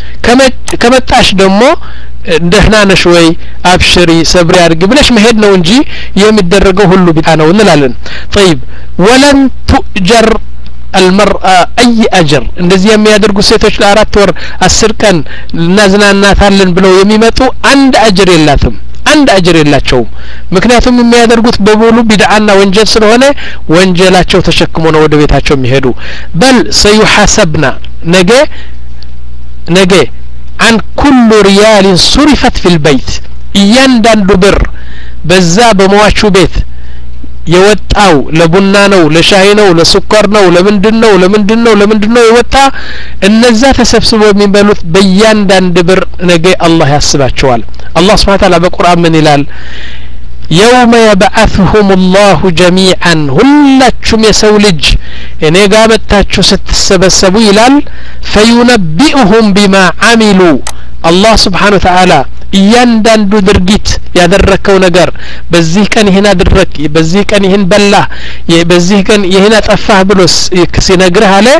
ከመጣሽ ደግሞ ደህና ነሽ ወይ አብሽሪ ሰብሪ አድርጊ ብለሽ መሄድ ነው እንጂ የሚደረገው ሁሉ ቢታ ነው እንላለን طيب ولن تؤجر المرأة أي أجر እንደዚህ የሚያደርጉ ሴቶች ለአራት ወር አስር ቀን እናዝናናታለን ብለው የሚመጡ አንድ አጅር የላትም አንድ አጅር የላቸውም ምክንያቱም የሚያደርጉት በሙሉ ቢድዓና ወንጀል ስለሆነ ወንጀላቸው ተሸክሞ ነው ወደ ቤታቸው የሚሄዱ በል سيحاسبنا ነገ ነገ عن كل ريال صرفت في البيت እያንዳንዱ ብር በዛ በመዋቹ ቤት የወጣው ለቡና ነው ለሻይ ነው ለስኳር ነው ለምንድነው ለምንድነው ለምንድነው የወጣ እነዛ ተሰብስበው የሚበሉት በእያንዳንዱ ብር ነገ አላህ ያስባቸዋል አላህ Subhanahu Wa Ta'ala በቁርአን ምን ይላል يوم يبعثهم الله جميعا ሁላችሁም የሰው ልጅ እኔ ጋር መጣችሁ ስትሰበሰቡ ይላል فينبئهم بما عملوا الله سبحانه وتعالى እያንዳንዱ ድርጊት ያደረከው ነገር በዚህ ቀን ይሄን አድርክ በዚህ ቀን ይሄን በላህ በዚህ ቀን ይሄን አጠፋህ ብሎ ሲነግርህ አለ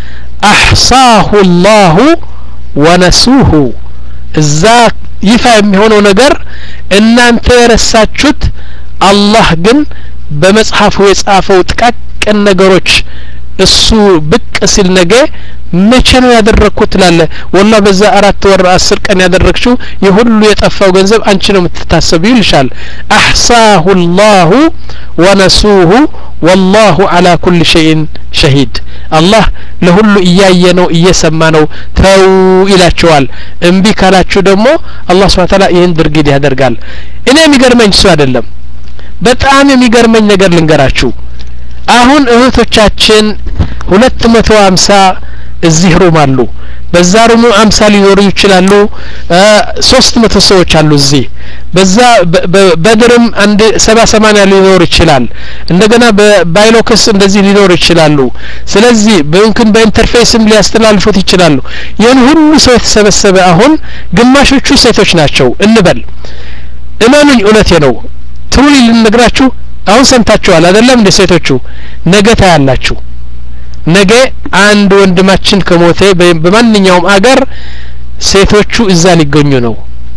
احصاه الله ونسوه እዛ ይፋ የሚሆነው ነገር እናንተ የረሳችሁት አላህ ግን በመጽሐፉ የጻፈው ጥቃቅን ነገሮች እሱ ብቅ ሲል ነገ መቼ ነው ያደረኩት ላለ ወላ በዛ አራት ወር አስር ቀን ያደረክሽው የሁሉ የጠፋው ገንዘብ አንቺ ነው የምትታሰቢው ይልሻል احصاه الله ونسوه والله على كل شيء شهيد الله ለሁሉ እያየ ነው እየሰማ ነው ተው ይላቸዋል እንቢ ካላችሁ ደግሞ አላህ Subhanahu Wa Ta'ala ይሄን ድርጊት ያደርጋል እኔ የሚገርመኝ እሱ አይደለም በጣም የሚገርመኝ ነገር ልንገራችሁ አሁን እህቶቻችን ሁለት መቶ ሃምሳ እዚህ ሩም አሉ በዛ ሩም ሃምሳ ሊኖሩ ይችላሉ ሶስት መቶ ሰዎች አሉ እዚህ በዛ በድርም አንድ ሰባ ሰማንያ ሊኖር ይችላል እንደገና በባይሎክስ እንደዚህ ሊኖር ይችላሉ ስለዚህ በእንክን በኢንተርፌስም ሊያስተላልፉት ይችላሉ ይሄን ሁሉ ሰው የተሰበሰበ አሁን ግማሾቹ ሴቶች ናቸው እንበል እማኑኝ እውነቴ ነው ትሩሊ ልንነግራችሁ አሁን ሰምታችኋል አይደለም እንደ ሴቶቹ ነገ ታያላችሁ ነገ አንድ ወንድማችን ከሞተ በማንኛውም አገር ሴቶቹ እዛ ሊገኙ ነው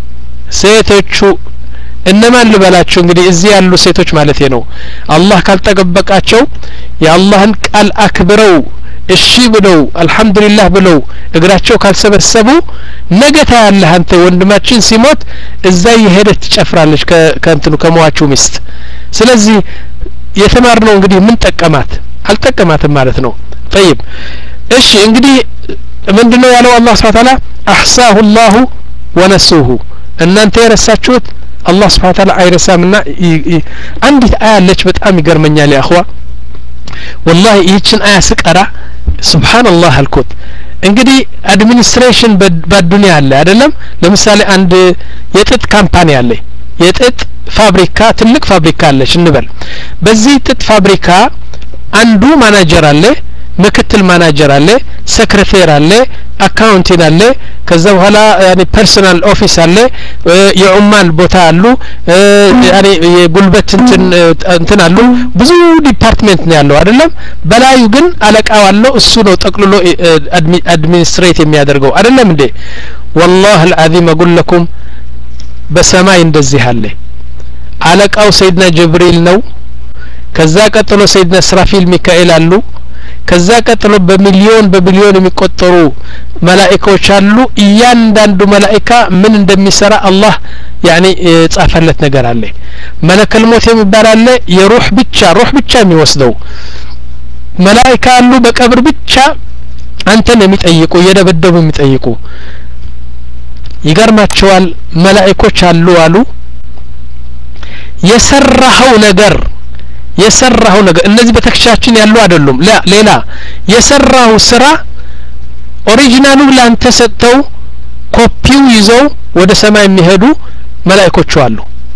ሴቶቹ እነማን ልበላችሁ እንግዲህ እዚህ ያሉ ሴቶች ማለት ነው አላህ ካልተጠበቃቸው የአላህን ቃል አክብረው እሺ ብለው አልহামዱሊላህ ብለው እግራቸው ካልሰበሰቡ ነገ ታያለህ አንተ ወንድማችን ሲሞት እዛ ይሄደት ትጨፍራለች ከእንትኑ ከሟቹ ሚስት ስለዚህ የተማርነው እንግዲህ ምን ጠቀማት አልጠቀማትም ማለት ነው طيب እሺ እንግዲህ ምንድነው ያለው አላህ Subhanahu Wa Ta'ala احصاه الله ونسوه እናንተ የረሳችሁት አላህ Subhanahu Wa Ta'ala አይረሳምና አንዲት አያ አለች በጣም ይገርመኛል ያخوا والله ይህችን አያ ስቀራ ሱብሃንአላህ አልኩት እንግዲህ አድሚኒስትሬሽን በዱንያ አለ አይደለም ለምሳሌ አንድ የጥጥ ካምፓኒ አለ የጥጥ ፋብሪካ ትልቅ ፋብሪካ አለች እንበል በዚህ ጥጥ ፋብሪካ አንዱ ማናጀር አለ ምክትል ማናጀር አለ ሴክሬታሪ አለ አካውንቲንግ አለ ከዛ በኋላ ያኒ ፐርሰናል ኦፊስ አለ የኡማን ቦታ አሉ ያኒ የጉልበት እንትን እንትን አሉ ብዙ ዲፓርትመንት ነው ያለው አይደለም በላዩ ግን አለቃው አለው እሱ ነው ጠቅልሎ አድሚኒስትሬት የሚያደርገው አይደለም እንዴ والله العظيم اقول لكم በሰማይ እንደዚህ አለ አለቃው ሰይድና ጅብሪል ነው ከዛ ቀጥሎ ሰይድና እስራፊል ሚካኤል አሉ ከዛ ቀጥሎ በሚሊዮን በቢሊዮን የሚቆጠሩ መላእክቶች አሉ እያንዳንዱ መላእክታ ምን እንደሚሰራ አላህ ያኒ ጻፈለት ነገር አለ መለከል ሞት የሚባል አለ የሩህ ብቻ ሩህ ብቻ የሚወስደው መላእክታ አሉ በቀብር ብቻ አንተን የሚጠይቁ የደበደቡ የሚጠይቁ ይገርማቸዋል መላእክቶች አሉ አሉ የሰራው ነገር የሰራው ነገር እነዚህ በተክሻችን ያሉ አይደሉም ላ ሌላ የሰራው ስራ ኦሪጂናሉ ላንተ ሰጠው ኮፒው ይዘው ወደ ሰማይ የሚሄዱ መላእክቶች አሉ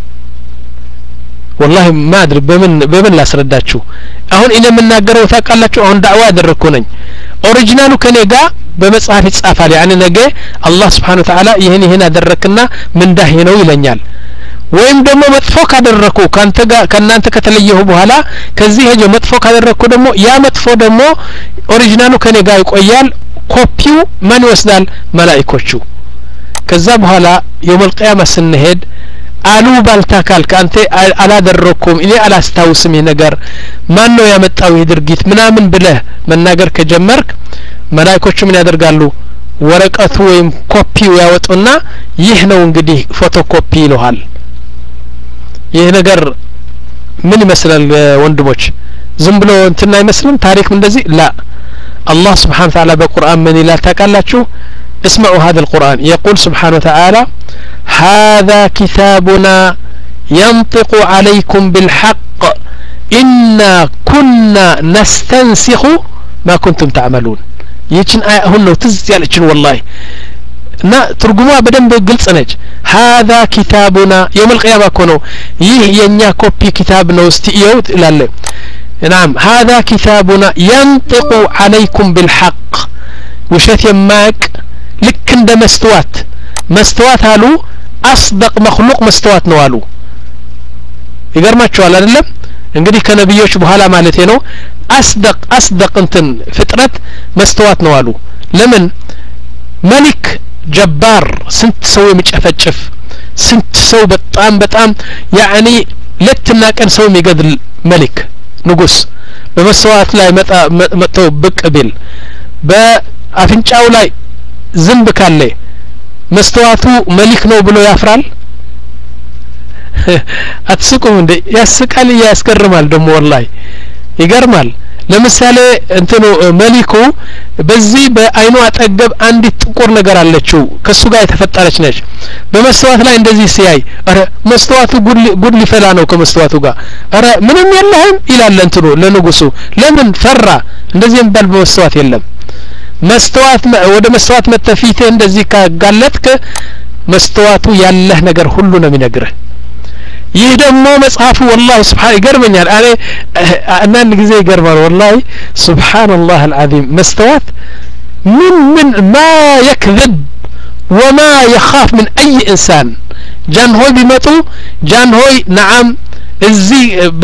والله ما ادري በምን በምን ላስረዳችሁ አሁን እኔ የምናገረው ታውቃላችሁ አሁን ዳዕዋ ያደረኩ ነኝ ኦሪጂናሉ ከኔ ጋር በመጽሐፍ ይጻፋል ያኔ ነገ አላህ Subhanahu Wa Ta'ala ይሄን ይሄን አደረክና ምንዳህ ነው ይለኛል ወይም ደግሞ መጥፎ ካደረኩ ካንተ ጋር ከናንተ ከተለየሁ በኋላ ከዚህ ሄጆ መጥፎ ካደረኩ ደግሞ ያ መጥፎ ደግሞ ኦሪጂናሉ ከኔ ጋር ይቆያል ኮፒው ማን ይወስዳል መላእክቶቹ ከዛ በኋላ የውመል ቂያማ ስንሄድ አሉ ባልታካል ካንተ አላደረኩም እኔ አላስታውስም ነገር ማን ነው ያመጣው ይድርጊት ምናምን ብለህ መናገር ከጀመርክ መላእክቶቹ ምን ያደርጋሉ ወረቀቱ ወይም ኮፒው ያወጡና ይህ ነው እንግዲህ ፎቶኮፒ ይልሃል ይህ ነገር ምን ይመስላል ወንድሞች ዝም ብሎ እንትና አይመስልም ታሪክ እንደዚህ لا الله سبحانه وتعالى بالقرآن من لا تقالችሁ اسمعوا هذا القرآن يقول سبحانه وتعالى هذا كتابنا ينطق عليكم بالحق إنا كنا نستنسخ ما كنتم تعملون يچن آية هنا تز ያለችን والله እና ትርጉሟ በደንብ ግልጽ ነች هذا كتابنا يوم القيامة كونو ይህ የኛ ኮፒ ኪታብ ነው እስቲ ይውት ይላል نعم هذا كتابنا ينطق عليكم بالحق ውሸት የማያቅ ልክ እንደ መስተዋት መስተዋት አሉ አስደቅ مخلوق መስተዋት ነው አሉ ይገርማችኋል አይደለም እንግዲህ ከነብዮች በኋላ ማለት ነው አስደቅ አስደቅ እንትን ፍጥረት መስተዋት ነው አሉ ለምን መሊክ ጀባር ስንት ሰው የሚጨፈጭፍ ስንት ሰው በጣም በጣም ያኒ ለትና ቀን ሰው የሚገድል መሊክ ንጉስ በመስተዋት ላይ መጣ መጥተው ብቅ ቢል በአፍንጫው ላይ ዝንብ ካለ መስተዋቱ መሊክ ነው ብሎ ያፍራል አትስቁም እንዴ ያስቃል ያስገርማል ደሞ ወላሂ ይገርማል ለምሳሌ እንትኑ መሊኩ በዚህ በአይኑ አጠገብ አንዲት ጥቁር ነገር አለችው ከሱ ጋር የተፈጠረች ነች በመስተዋት ላይ እንደዚህ ሲያይ አረ መስተዋቱ ጉድ ሊፈላ ነው ከመስተዋቱ ጋር አረ ምንም የለህም ይላል እንትኑ ለንጉሱ ለምን ፈራ እንደዚህ እንባል በመስተዋት የለም መስተዋት ወደ መስተዋት መተፊት እንደዚህ ካጋለጥክ መስተዋቱ ያለህ ነገር ሁሉ ነው የሚነግርህ ይህ ደግሞ መጽሐፉ والله سبحان ይገርመኛል አሬ አንዳንድ ጊዜ ይገርማል والله سبحان الله العظيم مستوات من من ما يكذب وما يخاف من أي إنسان جان هوي بيمطو جان هوي نعم الزي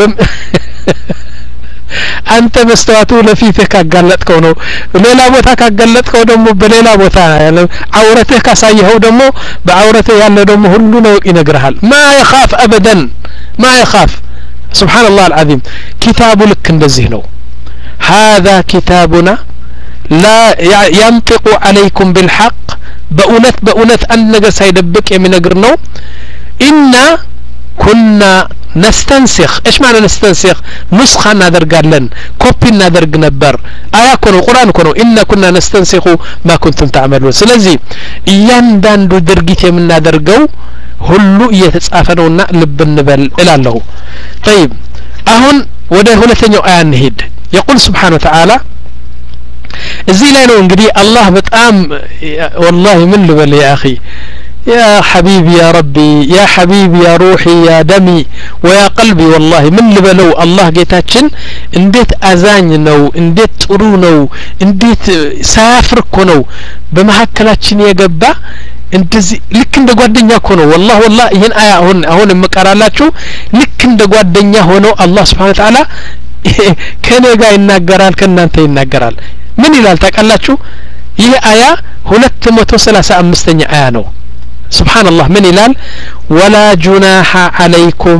አንተ መስተዋቱ ለፊትህ ካጋለጥከው ነው ሌላ ቦታ ካጋለጥከው ደግሞ በሌላ ቦታ አውረትህ ካሳየኸው ደግሞ በአውረትህ ያለ ደግሞ ሁሉ ነው ይነግርሃል ما يخاف ابدا ما يخاف سبحان الله العظيم كتاب لك እንደዚህ ነው هذا كتابنا لا ينطق عليكم بالحق በእውነት በእውነት አንድ ነገር ሳይደብቅ የሚነግር ነው إنا كنا نستنسخ ايش معنى نستنسخ نسخه نادرغالن كوبي نادرغ نبر ايا كونو قران كونو ان كنا نستنسخ ما كنتم تعملون ስለዚህ እያንዳንዱ ድርጊት የምናደርገው ሁሉ እየተጻፈ ነውና ልብ እንበል እላለሁ طيب አሁን ወደ ሁለተኛው አያ እንሄድ يقول سبحانه وتعالى እዚህ ላይ ነው እንግዲህ አላህ በጣም والله ምን ልበል يا اخي يا حبيبي يا ربي يا حبيبي يا روحي يا دمي ويا قلبي والله من لبلو الله ጌታችን እንዴት አዛኝ ነው እንዴት ጥሩ ነው እንዴት ሳያፍር እኮ ነው በመሐከላችን የገባ እንደዚህ ልክ እንደ ጓደኛ እኮ ነው والله والله ይሄን አያ አሁን አሁን እመቀራላችሁ ልክ እንደ ጓደኛ ሆኖ አላህ Subhanahu Wa Ta'ala ከኔ ጋር ይናገራል ከናንተ ይናገራል ምን ይላል ታውቃላችሁ ይሄ አያ ሁለት መቶ ሰላሳ አምስተኛ አያ ነው سبحان الله من ይላል ولا جناح عليكم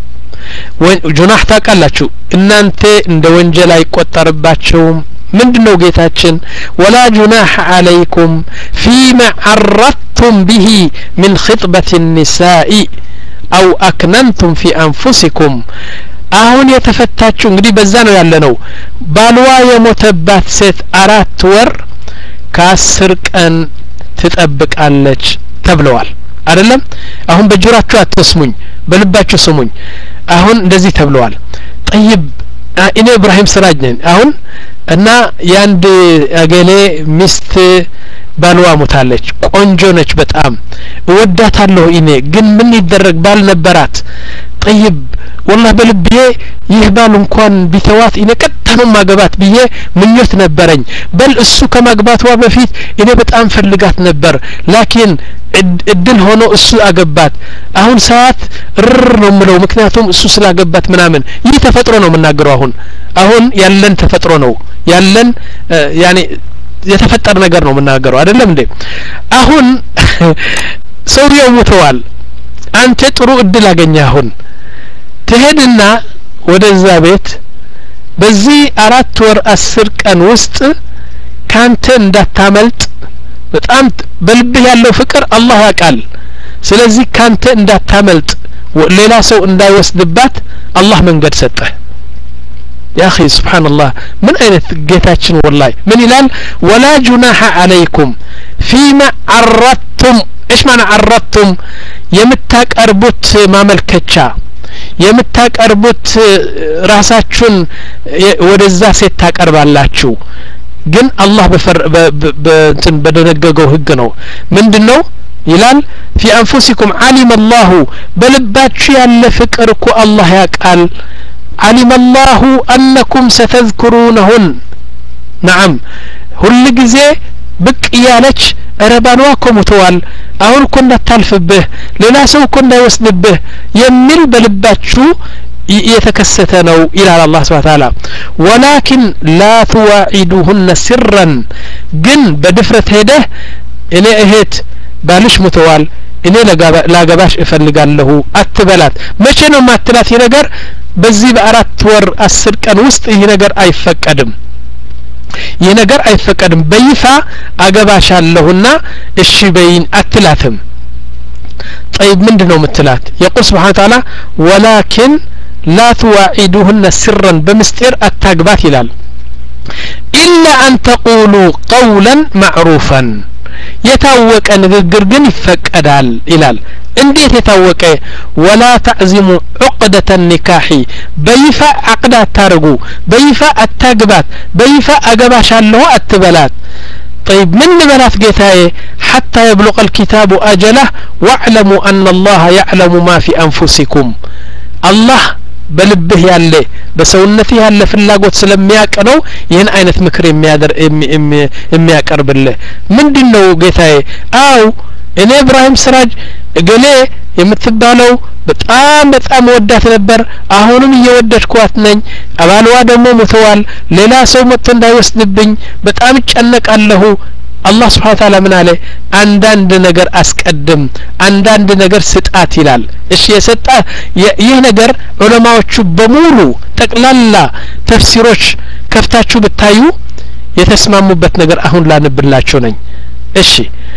وجناح ታውቃላችሁ እናንተ እንደ ወንጀል አይቆጠርባችሁም ምንድነው ጌታችን ولا جناح عليكم فيما عرضتم به من خطبة النساء أو أكننتم في أنفسكم አሁን የተፈታችሁ እንግዲህ በዛ ነው ያለነው ባልዋ የሞተባት ሴት አራት ወር ከአስር ቀን ትጠብቃለች ተብለዋል አይደለም አሁን በጆራችሁ አትስሙኝ በልባችሁ ስሙኝ አሁን እንደዚህ ተብለዋል طيب እኔ ኢብራሂም ስራጅ ነኝ አሁን እና ያንድ አገሌ ሚስት ባልዋ ሞታለች ቆንጆ ነች በጣም እወዳታለሁ እኔ ግን ምን ይደረግ ባል ነበራት طيب والله በልቤ ይህ ባል እንኳን ቢተዋት እኔ ቀጥታው ማገባት ብዬ ምኞት ነበረኝ በል እሱ ከማግባቷ በፊት እኔ በጣም ፈልጋት ነበር ላኪን እድል ሆኖ እሱ አገባት አሁን ሰዓት ር ነው ምለው ምክንያቱም እሱ ስላገባት ምናምን ይህ ተፈጥሮ ነው መናገረው አሁን አሁን ያለን ተፈጥሮ ነው ያለን ያኔ የተፈጠረ ነገር ነው መናገረው አይደለም እንዴ አሁን ሰውየው ሞተዋል አንተ ጥሩ እድል አገኘህ አሁን ትሄድና ወደዛ ቤት በዚህ አራት ወር አስር ቀን ውስጥ ካንተ እንዳታመልጥ በጣም በልብህ ያለው ፍቅር አላህ ያውቃል ስለዚህ ካንተ እንዳታመልጥ ሌላ ሰው እንዳይወስድባት አላህ መንገድ ሰጠ يا اخي سبحان الله من اين ጌታችን والله من ይላል ولا جناح عليكم فيما عرضتم ايش معنى عرضتم የምታቀርቡት ማመልከቻ የምታቀርቡት ራሳችሁን ወደዛ ሴት ታቀርባላችሁ ግን አላህ በእንትን በደነገገው ህግ ነው ምንድነው ይላል في انفسكم علم الله በልባችሁ ያለ ፍቅር እኮ አላህ ያውቃል علم الله أنكم ستذكرونهن نعم ሁሉ ጊዜ ብቅ ያለች ረባንዋ ኮሙተዋል አሁን እኮ እንዳታልፍብህ ሌላ ሰው እኮ እንዳይወስድብህ የሚል በልባችሁ የተከሰተ ነው ይላል አላህ Subhanahu Wa Ta'ala ولكن لا تواعدوهن سرا ግን በድፍረት ሄደህ እኔ እህት ባልሽ ሞተዋል እኔ ላጋባሽ እፈልጋለሁ አትበላት መቼ ነው ማትላት ይሄ ነገር በዚህ በአራት ወር አስር ቀን ውስጥ ይሄ ነገር አይፈቀድም ይሄ ነገር አይፈቀድም በይፋ አገባሻለሁና እሺ በይን አትላትም طيب ምንድነው ምትላት يقول سبحانه وتعالى ولكن لا تواعدوهن سرا بمستر التاغبات ይላል إلا أن تقولوا قولا معروفا የታወቀ ንግግር ግን ይፈቀዳል ይላል እንዴት የታወቀ ولا تعزموا عقدة النكاح በይፋ አቅዳ ታርጉ በይፋ አታግባት በይፋ አገባሻለሁ አትበላት طيب من بلات قتاي حتى يبلغ الكتاب أجله واعلموا أن الله يعلم ما في أنفسكم الله በልብህ ያለ በሰውነትህ ያለ ፍላጎት ስለሚያውቅ ነው ይሄን አይነት ምክር የሚያደር የሚያቀርብልህ ምንድነው ጌታዬ አው እኔ ኢብራሂም ስራጅ እገሌ የምትባለው በጣም በጣም ወዳት ነበር አሁንም እየወደድኳት ነኝ አባልዋ ደግሞ ሞተዋል ሌላ ሰው መጥቶ እንዳይወስድብኝ በጣም ጨነቃለሁ አላህ Subhanahu Wa Ta'ala ምን አለ አንዳንድ ነገር አስቀድም አንዳንድ ነገር ስጣት ይላል እሺ የሰጣ ይህ ነገር ዑለማዎቹ በሙሉ ጠቅላላ ተፍሲሮች ከፍታችሁ ብታዩ የተስማሙበት ነገር አሁን ላንብላችሁ ነኝ እሺ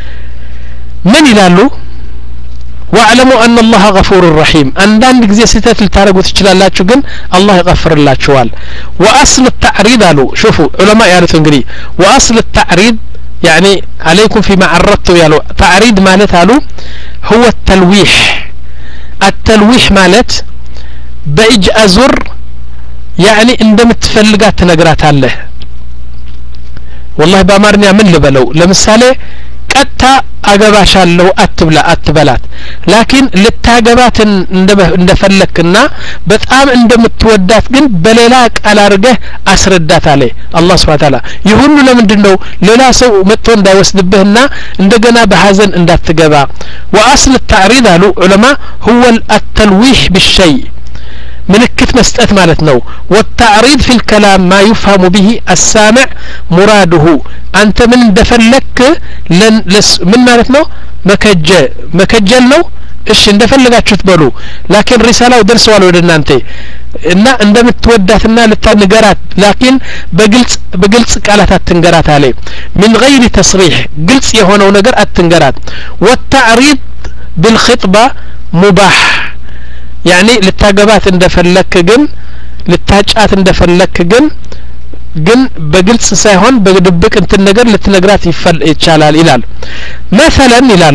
ምን ይላሉ واعلموا ان الله غفور رحيم አንዳንድ ጊዜ ስተት ልታረጉት ይችላልላችሁ ግን አላህ ይغفርላችኋል واصل التعريض አሉ شوفوا ዑለማ ያሉት እንግዲህ واصل التعريض يعني عليكم فيما عرضتم يالو تعريض مالت قالوا هو التلويح التلويح مالت بإج أزر يعني عندما تفلقات تنقرات الله والله بأمرني من لبلو لمثالي ቀጥታ አገባሻለሁ አትብላ አትበላት ላኪን ልታገባት እንደፈለክና በጣም እንደምትወዳት ግን በሌላ ቃል አድርገህ አስረዳት አለ አላህ Subhanahu Wa Ta'ala ይሁን ለምንድነው ሌላ ሰው መጥቶ እንዳይወስድብህና እንደገና በሐዘን እንዳትገባ واصل التعريض አሉ ዑለማ هو التلويح بالشيء ምልክት መስጠት ማለት ነው والتعريض في الكلام ما يفهم به السامع مراده አንተ ምን እንደፈለክ ምን ማለት ነው መከጀ መከጀል ነው እሺ እንደፈለጋችሁት በሉ ላኪን ሪሳላው ደርሰዋል ወደናንተ እና እንደምትወዳትና ልታንገራት ላኪን በግልጽ በግልጽ ቃላት አትንገራት አለ من غير تصريح ግልጽ የሆነው ነገር አትንገራት والتعريض بالخطبه مباح يعني ልታገባት እንደፈለክ ግን ልታጫት እንደፈለክ ግን ግን በግልጽ ሳይሆን በድብቅ እንትን ነገር ልትነግራት ይቻላል ይላል مثلا ይላሉ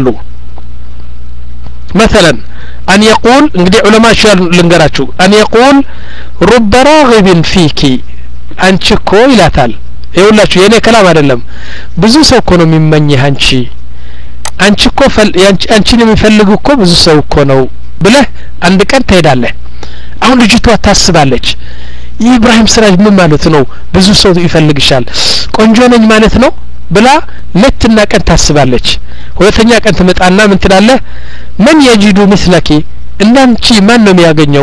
مثلا ان يقول እንግዲህ ዑለማ ሻል ልንገራችሁ ان يقول رب راغب فيك አንቺ እኮ ይላታል ይኸውላችሁ የኔ ከላም አይደለም ብዙ ሰው እኮ ነው የሚመኝህ አንቺ አንቺ እኮ አንቺን የሚፈልግ እኮ ብዙ ሰው እኮ ነው ብለህ አንድ ቀን ትሄዳለህ አሁን ልጅቷ ታስባለች ኢብራሂም ስራጅ ምን ማለት ነው ብዙ ሰው ይፈልግሻል ቆንጆ ነኝ ማለት ነው ብላ ለትና ቀን ታስባለች ሁለተኛ ቀን ትመጣና ምን ትላለህ ማን يجد مثلك እንዳንቺ ማን ነው የሚያገኘው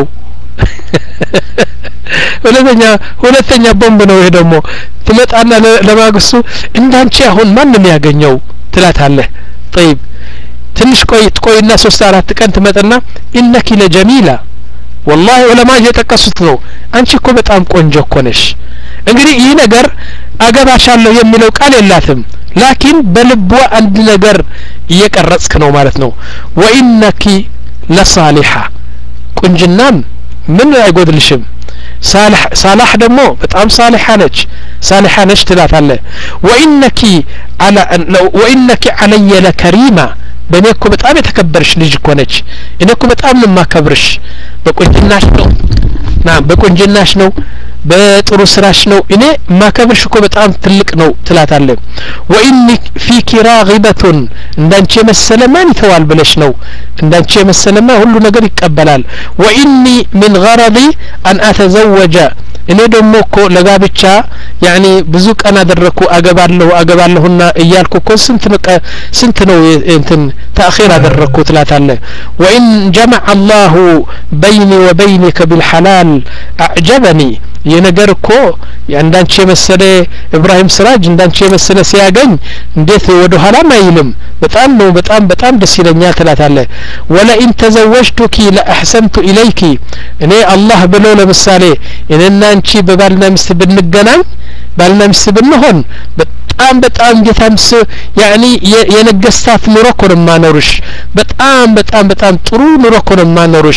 ሁለተኛ ሁለተኛ ቦምብ ነው ይሄ ደግሞ ትመጣና ለማግሱ እንዳንቺ አሁን ማን ነው የሚያገኘው ትላታለህ طيب ትንሽ ቆይ ቆይና ሶስት አራት ቀን ትመጣና ኢነኪ ለጀሚላ والله ዑለማ እየጠቀሱት ነው አንቺ እኮ በጣም ቆንጆ እኮ ነሽ እንግዲህ ይህ ነገር አገባሻለሁ የሚለው ቃል የላትም ላኪን በልቧ አንድ ነገር እየቀረጽክ ነው ማለት ነው ወኢነኪ ለሳሊሃ ቁንጅናም ምን አይጎድልሽም صالح صالح ደግሞ በጣም صالحة ነች صالحة ነች ትላታለህ ወኢነኪ على ወኢነኪ علي لكريمة በኔ እኮ በጣም የተከበርሽ ልጅ እኮ ነች እኔ እኮ በጣም ነው ማከብርሽ በቁንጅናሽ ነው ና በቁንጅናሽ ነው በጥሩ ስራሽ ነው እኔ ማከብርሽ እኮ በጣም ትልቅ ነው ትላታለህ ወኢኒ ፊኪ راغبة እንዳንቺ መሰለ ማን ይተዋል ብለሽ ነው እንዳንቺ መሰለማ ሁሉ ነገር ይቀበላል ወኢኒ من غرضي ان اتزوج እኔ ደግሞ እኮ ለጋብቻ ያኒ ብዙ ቀን አደረኩ አገባለሁ አገባለሁና እያልኩ እኮ ስንት ስንት ነው እንትን تأخير አደረኩ ትላታለህ وان جمع الله بيني وبينك بالحلال اعجبني የነገር እኮ እንዳንቺ የመሰለ ኢብራሂም ስራጅ እንዳንቺ የመሰለ ሲያገኝ እንዴት ወደ ኋላ ማይልም በጣም ነው በጣም በጣም ደስ ይለኛል ትላታለህ ወለኢን ተዘወጅቱኪ ለአህሰንቱ ኢለይኪ እኔ አላህ ብሎ ለምሳሌ እኔና አንቺ በባልና ሚስት ብንገናኝ ባልና ሚስት ብንሆን በጣም በጣም ጌታምስ ያኒ የነገስታት ኑሮ እኮ ነው ማኖርሽ በጣም በጣም በጣም ጥሩ ኑሮ እኮ ነው ማኖርሽ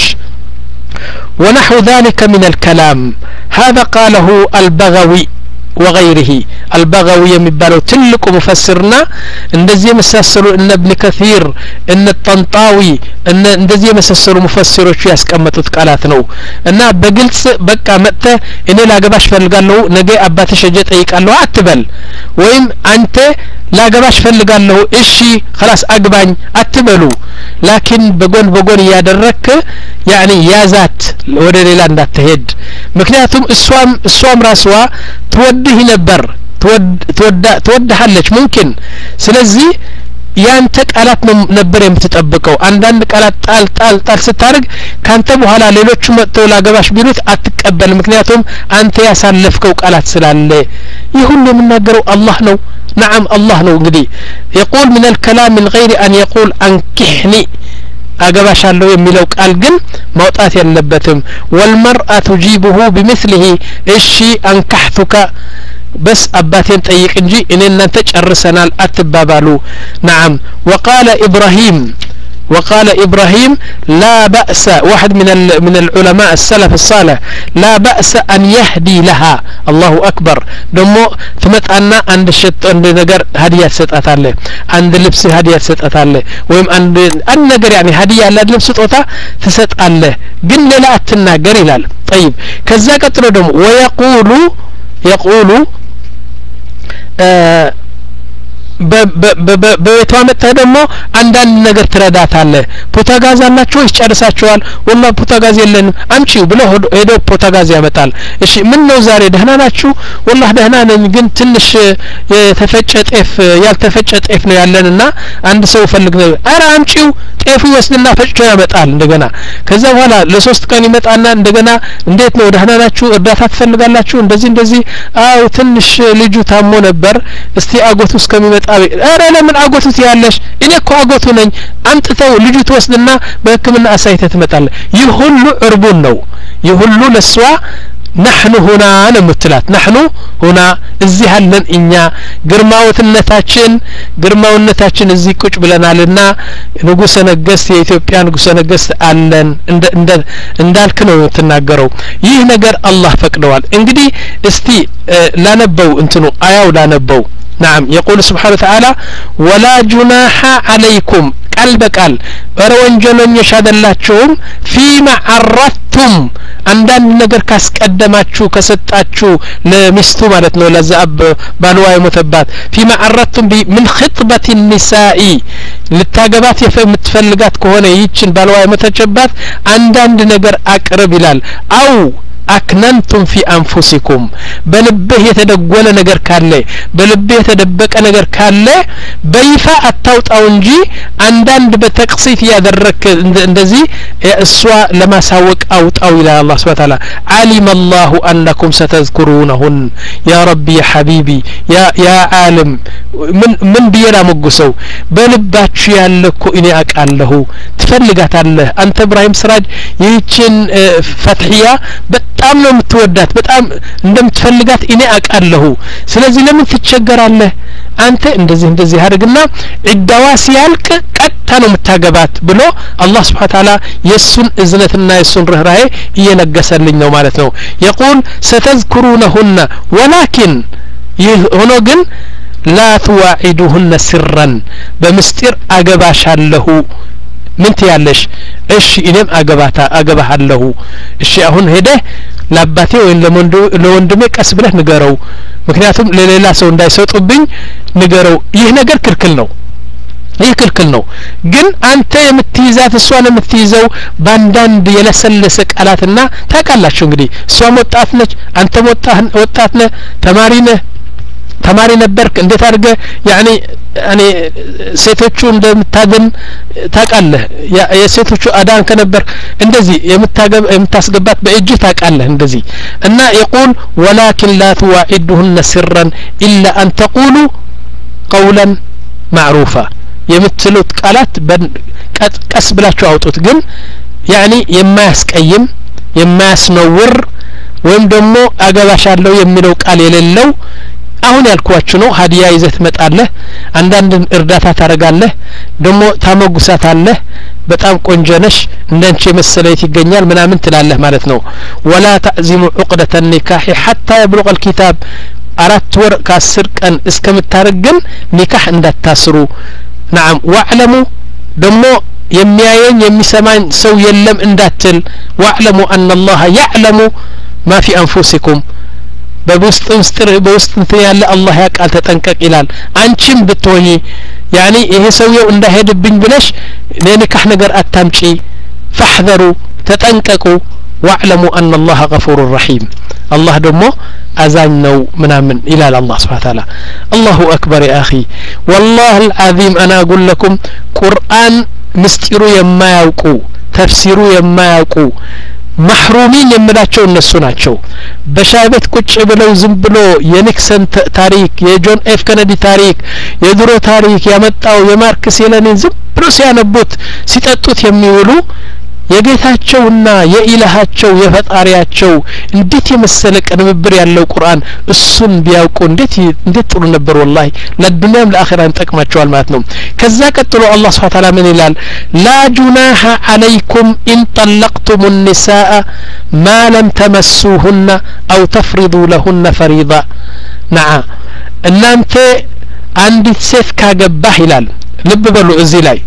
ونحو ذلك من الكلام هذا قاله البغوي وغيره البغوي የሚባለው ትልቁ مفسرنا እንደዚህ መሳሰሉ እነ ابن كثير እነ الطنطاوي እነ እንደዚህ መሳሰሉ مفسሮች ያስቀመጡት ቃላት ነው እና በግልጽ በቃ መጥተ እኔ ላገባሽ ፈልጋለሁ ነገ አባትሽ እጄ ጠይቃለሁ አትበል ወይም አንተ ላገባሽ ፈልጋለሁ እሺ خلاص አግባኝ አትበሉ ላኪን በጎን በጎን ያደረክ ያኒ ያዛት ወደ ሌላ እንዳትሄድ ምክንያቱም እሷም እሷም ራስዋ ትወድህ ነበር ትወዳ ትወድሃለች ممكن ስለዚህ ያንተ ቃላት ነበር የምትጠብቀው አንዳንድ ቃላት ጣል ጣል ጣል ስታርግ ካንተ በኋላ ሌሎቹ መጥተው ላገባሽ ቢሉት አትቀበል ምክንያቱም አንተ ያሳለፍከው ቃላት ስላለ ይሁን የምናገረው አላህ ነው نعم الله ነው እንግዲህ يقول من الكلام من غير أن يقول أنكحني አገባሻለሁ የሚለው ቃል ግን ማውጣት ያለበትም والمرأة تجيبه بمثله እሺ አንካህቱካ بس أباتين طيق انجي إن أنت تجرسنا الأتبابالو نعم وقال إبراهيم وقال إبراهيم لا بأس واحد من من العلماء السلف الصالح لا بأس أن يهدي لها الله أكبر دمو ثمت أنا عند الشت عند نجار هدية ستة الله عند لبس هدية ستة الله ويم عند النجار يعني هدية لا لبس ستة تست الله جن لا النجار لال طيب كذا كتر دم ويقول يقول آه በቤቷ መጥተህ ደግሞ አንዳንድ ነገር ትረዳታለህ ፖታጋዝ አላችሁ ይጨርሳቸዋል ወላሂ ፖታጋዝ የለንም አምጪው ብሎ ሄዶ ፖታጋዝ ያመጣል እሺ ምን ነው ዛሬ ደህና ናችሁ ወላሂ ደህና ነኝ ግን ትንሽ የተፈጨ ጤፍ ያልተፈጨ ጤፍ ነው ያለንና አንድ ሰው ፈልግ ነው አረ አምጪው ጤፉ ይወስድና ፈጭቶ ያመጣል እንደገና ከዛ በኋላ ለሶስት ቀን ይመጣና እንደገና እንዴት ነው ደህና ናችሁ እርዳታ ትፈልጋላችሁ እንደዚህ እንደዚህ አው ትንሽ ልጁ ታሞ ነበር እስቲ አጎቱ እስከሚመጣ አረ ለምን አጎቱ ያለሽ እኔ እኮ አጎቱ ነኝ አምጥተው ልጁ ተወስድና በህክምና አሳይተህ ትመጣለህ ይህ ሁሉ እርቡን ነው ይህ ሁሉ ለሷ نحن هنا نمتلات نحن هنا እዚህ አለን እኛ ግርማውትነታችን ግርማውነታችን እዚህ ቁጭ ብለናልና ንጉሰ ነገስት የኢትዮጵያ ንጉሰ ነገስት አለን እንደ እንዳልክ ነው ተናገረው ይህ ነገር አላህ ፈቅደዋል እንግዲህ እስቲ ላነበው እንትኑ አያው ላነበው نعم يقول سبحانه وتعالى ولا جناح عليكم ቃል በቃል ወረ ወንጀለኞች አይደላችሁም فيما عرضتم አንዳንድ ነገር ካስቀደማችሁ ከሰጣችሁ ለሚስቱ ማለት ነው ለዛብ ባልዋ የሞተባት فيما عرضتم من خطبة النساء ልታገባት የምትፈልጋት ከሆነ ይችን ባልዋ የሞተችባት አንዳንድ ነገር አቅርብ ይላል አው አክነንቱም في አንፉሲኩም በልብህ የተደጎለ ነገር ካለ በልብህ የተደበቀ ነገር ካለ በይፋ አታውጣው እንጂ አንዳንድ በተቅሲት ያደረክ እንደዚህ እሷ ለማሳወቅ አውጣው ይላል አላህ Subhanahu Wa Ta'ala علم الله انكم ستذكرونهن يا ربي يا حبيبي يا يا عالم من من بيራ መጉሰው በልባችሁ ያለኮ እኔ አቃለሁ ትፈልጋታለህ አንተ ኢብራሂም ስራጅ ይህችን ፈትሂያ በጣም ነው የምትወዳት በጣም እንደምትፈልጋት እኔ አቃለሁ ስለዚህ ለምን ትቸገራለህ አንተ እንደዚህ እንደዚህ አድርግና እዳዋ ሲያልቅ ቀጥታ ነው የምታገባት ብሎ አላህ Subhanahu Wa Ta'ala የሱን እዝነትና የሱን ርህራሄ እየነገሰልኝ ነው ማለት ነው يقول ستذكرونهن ولكن ሆኖ ግን لا تواعدوهن سرا بمستر አገባሻለሁ ምን ትያለሽ እሺ እኔም አገባታ አገባሃለሁ እሺ አሁን ሄደ ለአባቴ ወይ ለወንድሜ ቀስ ብለህ ንገረው ምክንያቱም ለሌላ ሰው እንዳይሰጡብኝ ንገረው ይህ ነገር ክልክል ነው ይህ ክልክል ነው ግን አንተ የምትይዛት እሷን የምትይዘው ባንዳንድ የለሰለሰ ቃላትና ታቃላችሁ እንግዲህ እሷ ወጣት ነች አንተ ወጣት ነህ ተማሪ ነህ ተማሪ ነበርክ እንዴት አድርገህ ያኒ ያኒ ሴቶቹ እንደምታገም ታቃለህ የሴቶቹ አዳን ከነበር እንደዚህ የምታገብ የምታስገባት በእጅ ታቃለህ እንደዚህ እና يقول ولكن لا تواعدهن سرا الا ان تقولوا قولا معروفا የምትሉት ቃላት ቀስ ብላችሁ አውጡት ግን ያኒ የማያስቀይም የማያስነውር ወይም ደግሞ አገባሻለሁ የሚለው ቃል የሌለው አሁን ያልኳችሁ ነው ሀዲያ ይዘህ ትመጣለህ አንዳንድ እርዳታ ታረጋለህ ደግሞ ታመጉሳታለህ በጣም ቆንጆነሽ እንደንቺ መሰለይት ይገኛል ምናምን ትላለህ ማለት ነው ولا تعزموا عقدة النكاح حتى يبلغ الكتاب አራት ወር ከአስር ቀን እስከምታረግን ኒካህ እንዳታስሩ نعم واعلموا ደግሞ የሚያየኝ የሚሰማኝ ሰው የለም እንዳትል واعلموا ان الله يعلم ما في انفسكم በውስጥ ምስጥር በውስጥ እንትን ያለ አላህ ያቃል ተጠንቀቅ ይላል አንቺም ብትሆኚ ያኒ ይሄ ሰውየው እንዳይሄድብኝ ብለሽ ለኒካህ ነገር አታምጪ فاحذروا ተጠንቀቁ واعلموا ان الله غفور رحيم الله ደግሞ አዛኝ ነው ምናምን ይላል አላህ Subhanahu Wa Ta'ala الله اكبر يا اخي والله العظيم انا اقول لكم ቁርአን ምስጢሩ የማያውቁ ተፍሲሩ የማያውቁ محرومين የምላቸው እነሱ ናቸው በሻይ ቤት ቁጭ ብለው ዝም ብሎ የኒክሰን ታሪክ የጆን ኤፍ ከነዲ ታሪክ የድሮ ታሪክ ያመጣው የማርክስ የለኒን ዝም ብሎ ሲያነቡት ሲጠጡት የሚውሉ የጌታቸውና የኢላሃቸው የፈጣሪያቸው እንዴት የመሰለ ቅንብር ያለው ቁርአን እሱን ቢያውቁ እንዴት እንዴት ጥሩ ነበር والله ለዱንያም ለአኺራም ጠቅማቸዋል ማለት ነው ከዛ ቀጥሎ አላህ Subhanahu Wa Ta'ala ምን ይላል لا جناح عليكم إن طلقتم النساء ما لم تمسوهن أو تفرضوا لهن فريضة نعم እናንተ አንዲት ሴት ካገባህ ይላል ልብ በሉ እዚህ ላይ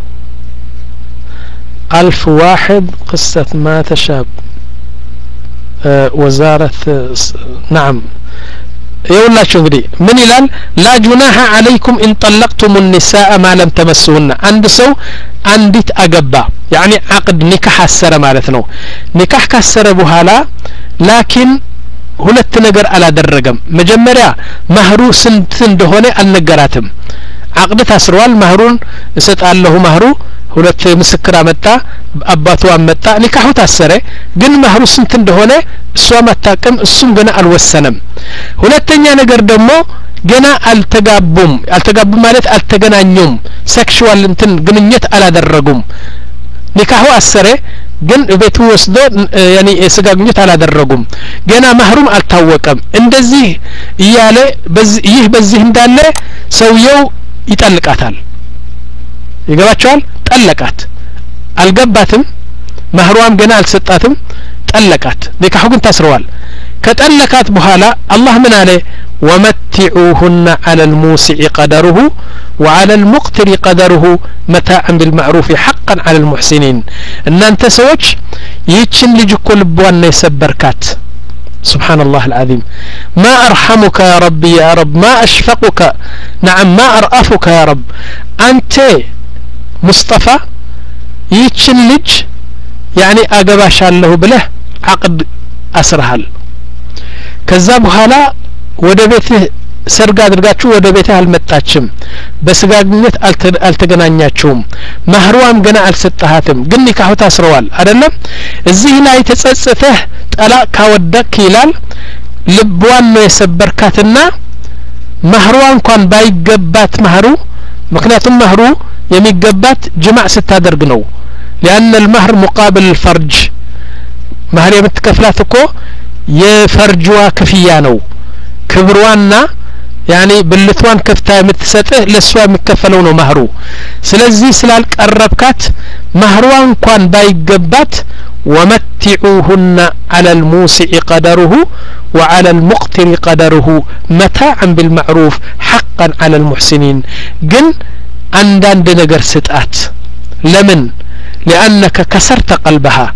ألف واحد قصة ما تشاب ወዛረት نعم يقوللاችሁ እንግዲህ ምን ይላል لا جناح عليكم إن طلقتم النساء ما لم تمسوهن አንድ ሰው አንዲት አገባ يعني عقد ኒካህ አሰረ ማለት ነው ኒካህ ካሰረ በኋላ ላኪን ሁለት ነገር አላደረገም መጀመሪያ ማህሩ ስንት እንደሆነ አልነገራትም عقد ታስሯል ማህሩን እሰጣለሁ ማህሩ ሁለት ምስክር አመጣ አባቱ አመጣ ኒካሁ ታሰረ ግን ማህሩ ስንት እንደሆነ እሷ ማታቀም እሱም ገና አልወሰነም ሁለተኛ ነገር ደግሞ ገና አልተጋቡም አልተጋቡም ማለት አልተገናኙም ሴክሹዋል እንትን ግንኙነት አላደረጉም ኒካሁ አሰረ ግን ቤቱ ወስዶ ያኒ የስጋ ግንኙነት አላደረጉም ገና ማህሩም አልታወቀም እንደዚህ እያለ በዚህ ይህ በዚህ እንዳለ ሰውየው ይጠልቃታል ይገባቸዋል ጠለቃት አልገባትም ማህሯም ገና አልሰጣትም ጠለቃት ኒካሁ ግን ታስረዋል ከጠለቃት በኋላ አላህ ምን አለ ومتعوهن على الموسع قدره وعلى المقتر قدره متاعا بالمعروف حقا على المحسنين ان انت سوچ يچن ልጅ እኮ ልቧን ነው የሰበርካት سبحان الله العظيم ما أرحمك يا ربي يا رب ما أشفقك نعم ما أرأفك يا رب أنت مصطفى يتشن لج يعني أقباش الله بله عقد أسرهل كذاب هلا ወደ ቤትህ ሰርግ አድርጋችሁ ወደ ቤትህ አልመጣችም በስጋግነት አልተገናኛችሁም ማህሩም ገና አልሰጣሃትም ግን ኒካሁ ታስረዋል አይደለም እዚህ ላይ ተጸጸተህ ጠላቅ ካወደክ ይላል ልቧን ነው የሰበርካትና ማህሩዋ እንኳን ባይገባት ማህሩ ምክንያቱም ማህሩ የሚገባት ጅማዕ ስታደርግ ነው لأن المهر مقابل الفرج ማህር የምትከፍላት እኮ የፈርጅዋ ክፍያ ነው ክብሯና ያኒ ብልቷን ከፍታ የምትሰጥህ ለሷ የሚከፈለው ነው ማህሩ ስለዚህ ስላልቀረብካት ማህሯ እንኳን ባይገባት ومتعوهن على الموسع قدره وعلى المقتر قدره متاعا بالمعروف حقا على المحسنين جن عندند ነገር ስጣት ለምን لأنك كسرت قلبها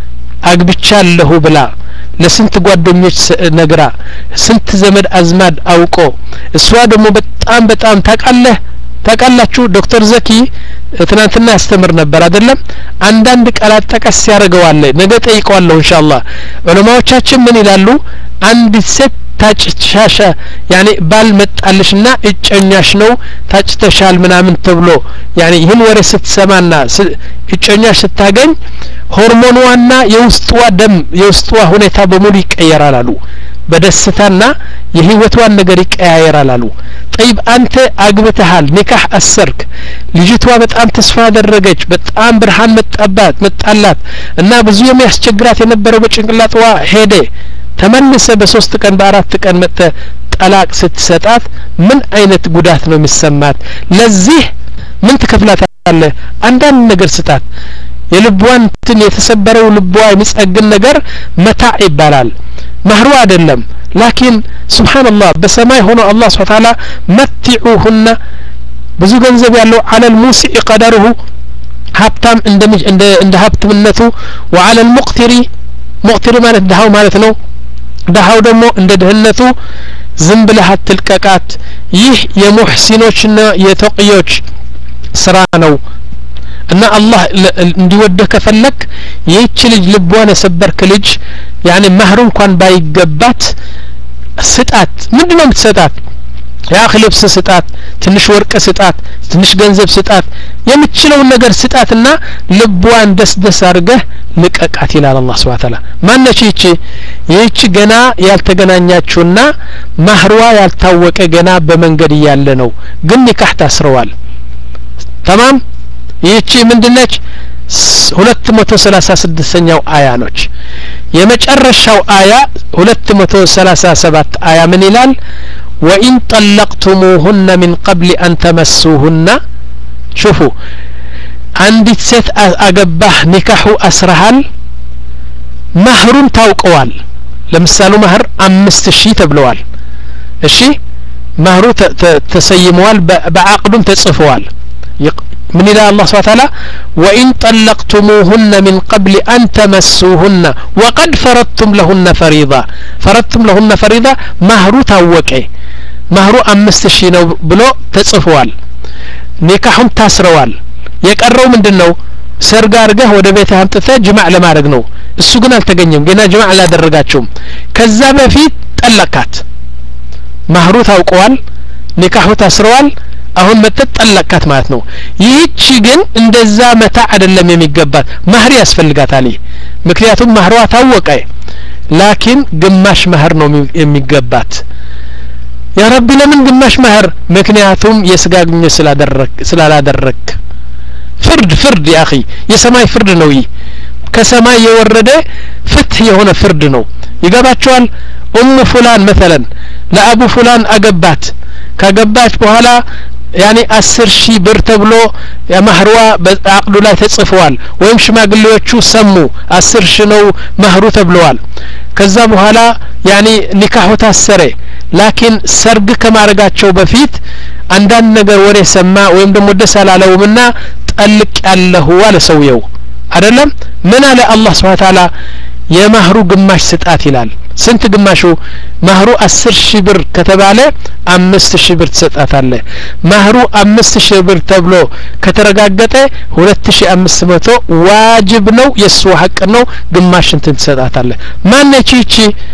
አግብቻለሁ ብላ ለስንት ጓደኞች ነግራ ስንት ዘመድ አዝማድ አውቆ እሷ ደግሞ በጣም በጣም ታቃለህ ታቃላችሁ ዶክተር ዘኪ ትናንትና ያስተምር ነበር አይደለም አንዳንድ ቃላት ጠቀስ ያረጋዋል ነገ ጠይቀዋለሁ ኢንሻአላህ ዑለማዎቻችን ምን ይላሉ አንድ ሴት ታጭሻሻ ያኒ ባል መጣልሽና እጨኛሽ ነው ታጭተሻል ምናምን ተብሎ ያኒ ይህን ወሬ ስትሰማና እጨኛሽ ስታገኝ ሆርሞኗና የውስጥዋ ደም የውስጥዋ ሁኔታ በሙሉ ይቀየራል አሉ በደስታና የህይወቷን ነገር ይቀያየራል አሉ طيب አንተ አግብተሃል ኒካህ አሰርክ ልጅቷ በጣም ተስፋ አደረገች በጣም ብርሃን መጣባት መጣላት እና ብዙ የሚያስቸግራት የነበረው በጭንቅላቷ ሄደ ተመለሰ በሶስት ቀን በአራት ቀን መጣ ጠላቅ ስትሰጣት ምን አይነት ጉዳት ነው የሚሰማት ለዚህ ምን ትከፍላታለህ አንዳንድ ነገር ስጣት የልቧን ትን የተሰበረው ልቧ የሚጸግን ነገር መታዕ ይባላል ማህሩ አይደለም ላኪን ሱብሃንአላህ በሰማይ ሆኖ አላህ Subhanahu Wa Ta'ala መትዑሁና ብዙ ገንዘብ ያለው على الموسع قدره ሀብታም እንደ እንደ እንደ ሀብትነቱ وعلى المقتر مقتر ማለት ደሃው ማለት ነው ደሃው ደግሞ እንደ ደህነቱ ዝም ብለህ አትልቀቃት ይህ የሙህሲኖችና የተቂዮች ስራ ነው እና አላህ እንዲወደህ ከፈለክ ይህች ልጅ ልቧን የሰበርክ ልጅ ያኒ ማህሩ እንኳን ባይገባት ስጣት ምንድነው የምትሰጣት ያኺ ልብስ ስጣት ትንሽ ወርቅ ስጣት ትንሽ ገንዘብ ስጣት የምትችለው ነገር ስጣትና ልቧን ደስ ደስ አርገህ ልቀቃት ይላል አላህ Subhanahu Wa Ta'ala ማነች ይቺ ይቺ ገና ያልተገናኛችሁና ማህሯ ያልታወቀ ገና በመንገድ ያለ ነው ግን ኒካህ ታስረዋል تمام ይቺ ምንድነች ሁለት መቶ ሰላሳ ስድስተኛው አያ ነች የመጨረሻው አያ ሁለት መቶ ሰላሳ ሰባት አያ ምን ይላል وإن طلقتموهن من قبل أن تمسوهن شوفوا عندت ست أقباه نكاحو أسرهال مهرون تاوقوال لمثالو مهر أمست الشي تبلوال الشي مهرو تسيموال بعقد تصفوال من إلى الله سبحانه وتعالى وإن طلقتموهن من قبل أن تمسوهن وقد فرضتم لهن فريضة فرضتم لهن فريضة مهرو تاوكي مهرو أمست شي ነው ብሎ ተጽፏል ኒካሁም ታስረዋል የቀረው ምንድነው ሰርግ አርገህ ወደ ቤት አምጥተህ ጅማዕ ለማድረግ ነው እሱ ግን አልተገኘም ገና ጅማዕ አላደረጋቸውም ከዛ በፊት ጠለቃት መህሩ ታውቀዋል ኒካሁ ታስረዋል አሁን መተጠለቃት ማለት ነው ይህቺ ግን እንደዛ መታ አይደለም የሚገባት መህር ያስፈልጋታል ምክንያቱም መህሯ ታወቀ ላኪን ግማሽ መህር ነው የሚገባት ያ ረቢ ለምን ግማሽ መህር ምክንያቱም የስጋግኝ ስላደረክ ስላላደረክ ፍርድ ፍርድ ያ اخي የሰማይ ፍርድ ነው ይህ ከሰማይ የወረደ ፍትህ የሆነ ፍርድ ነው ይገባቸዋል ኡም ፉላን مثلا ለአቡ ፉላን አገባት ካገባች በኋላ ያኒ አስር ሺህ ብር ተብሎ የመህሯ በአቅዱ ላይ ተጽፏል ወይም ሽማግሌዎቹ ሰሙ አስር ሺህ ነው መህሩ ተብለዋል ከዛ በኋላ ያኒ ኒካሁ ታሰረ ላኪን ሰርግ ከማረጋቸው በፊት አንዳንድ ነገር ወሬ ሰማ ወይም ደግሞ ደስ አላለውምና ጠልቅ ያለሁ አለ ሰውየው አይደለም ምን አለ አላህ Subhanahu Wa Ta'ala የመህሩ ግማሽ ስጣት ይላል ስንት ግማሹ መህሩ አስር ሺህ ብር ከተባለ አምስት ሺህ ብር ትሰጣታለህ መህሩ አምስት ሺህ ብር ተብሎ ከተረጋገጠ ሁለት ሺህ አምስት መቶ ዋጅብ ነው የሱ ሐቅ ነው ግማሽ እንትን ትሰጣታለህ ማነች ይቺ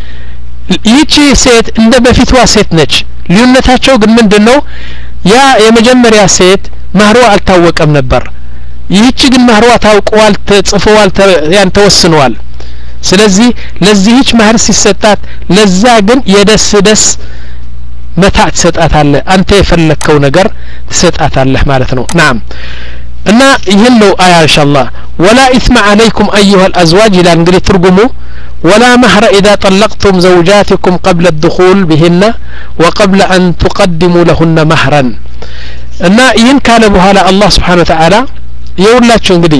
ይቺ ሴት እንደ በፊትዋ ሴት ነች ልዩነታቸው ግን ምንድነው ያ የመጀመሪያ ሴት መህሩ አልታወቀም ነበር ይቺ ግን መህሯ ታውቀዋል ተጽፈዋል ያን ተወስነዋል ስለዚህ ለዚህች መህር ሲሰጣት ለዛ ግን የደስ ደስ መታዕ ትሰጣታለህ አንተ የፈለከው ነገር ትሰጣታለህ ማለት ነው نعم እና ይሄን ነው አያ ኢንሻአላህ ولا إثم عليكم أيها الأزواج إلى እንግዲህ ትርጉሙ ولا مهر إذا طلقتم زوجاتكم قبل الدخول بهن وقبل أن تقدموا لهن مهرا እና ይሄን ካለ በኋላ አላህ Subhanahu Wa Ta'ala የውላችሁ እንግዲህ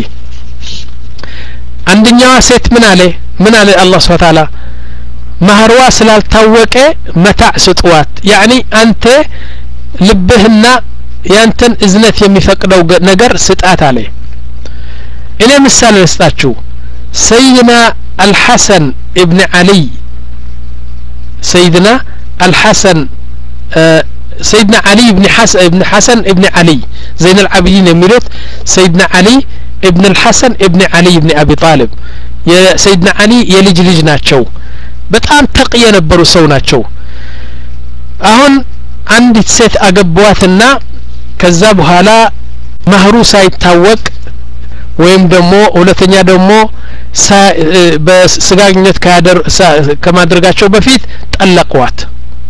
አንደኛዋ ሴት ምን አለ ምን አለ አላህ Subhanahu Wa Ta'ala መህሯ ስላልታወቀ መታዕ ስጥዋት ያኒ አንተ ልብህና ያንተን እዝነት የሚፈቅደው ነገር ስጣት አለ እኔ ምሳሌ ልስጣችሁ ሰይድና الحسن ابن علي سيدنا الحسن آه سيدنا علي ابن حسن ابن حسن ابن علي زين العابدين يميلوت سيدنا علي ابن الحسن ابن علي ابن أبي طالب يا سيدنا علي يلج لج ناتشو በጣም ተቅየ ነበሩ ሰው ናቸው አሁን አንዲት ሴት አገቧትና ከዛ በኋላ መህሩ ሳይታወቅ ወይም ደግሞ ሁለተኛ ደግሞ በስጋግኘት ካደር ከማድረጋቸው በፊት ጠለቋት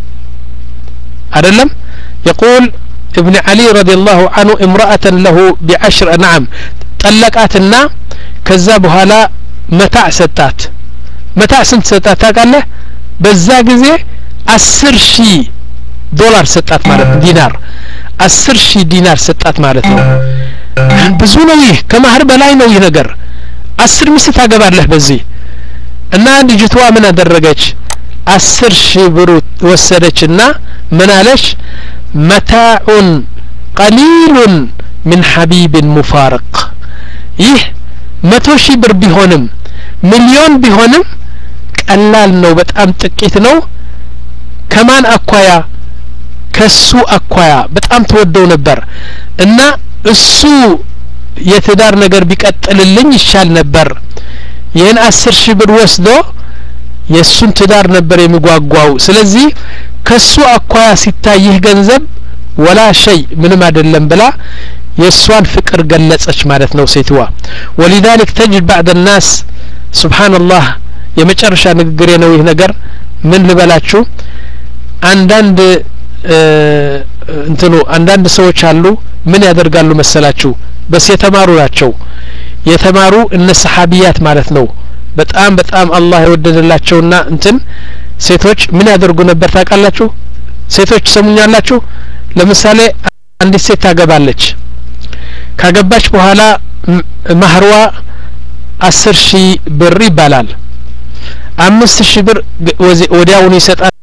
አይደለም يقول ابن علي رضي الله عنه امرأة له بعشر نعم طلقاتنا ከዛ በኋላ መታዕ ሰጣት መታዕ ስንት ሰጣት ታውቃለህ በዛ ጊዜ አስር ሺህ ዶላር ሰጣት ማለት ዲናር አስር ሺህ ዲናር ሰጣት ማለት ነው ብዙ ነው ይህ ከመህር በላይ ነው ይህ ነገር አስር ሚስት ታገባለህ በዚህ እና ልጅቷ ምን አደረገች አስር ሺህ ብር ወሰደችና ምን አለች መታዑን ቀሊሉን من حبيب مفارق ይህ መቶ ሺህ ብር ቢሆንም ሚሊዮን ቢሆንም ቀላል ነው በጣም ጥቂት ነው ከማን አኳያ ከሱ አኳያ በጣም ተወደው ነበር እና እሱ የትዳር ነገር ቢቀጥልልኝ ይሻል ነበር ይሄን አስር ሺህ ብር ወስዶ የሱን ትዳር ነበር የሚጓጓው ስለዚህ ከሱ አኳያ ሲታይህ ገንዘብ ወላ ሸይ ምንም አይደለም ብላ የሷን ፍቅር ገለጸች ማለት ነው ሴትዋ ولذلك تجد بعض الناس سبحان الله የመጨረሻ ንግግር ነው ይህ ነገር ምን ልበላችሁ አንዳንድ እንትኑ አንዳንድ ሰዎች አሉ ምን ያደርጋሉ መሰላችሁ በስ የተማሩ ናቸው የተማሩ እነ ሰሃቢያት ማለት ነው በጣም በጣም አላህ የወደደላቸውና እንትን ሴቶች ምን ያደርጉ ነበር ታውቃላችሁ ሴቶች ሰሙኛላችሁ ለምሳሌ አንዲት ሴት ታገባለች ካገባች በኋላ መህሯ አስር ሺህ ብር ይባላል አምስት ሺህ ብር ወዲያውኑ ይሰጣል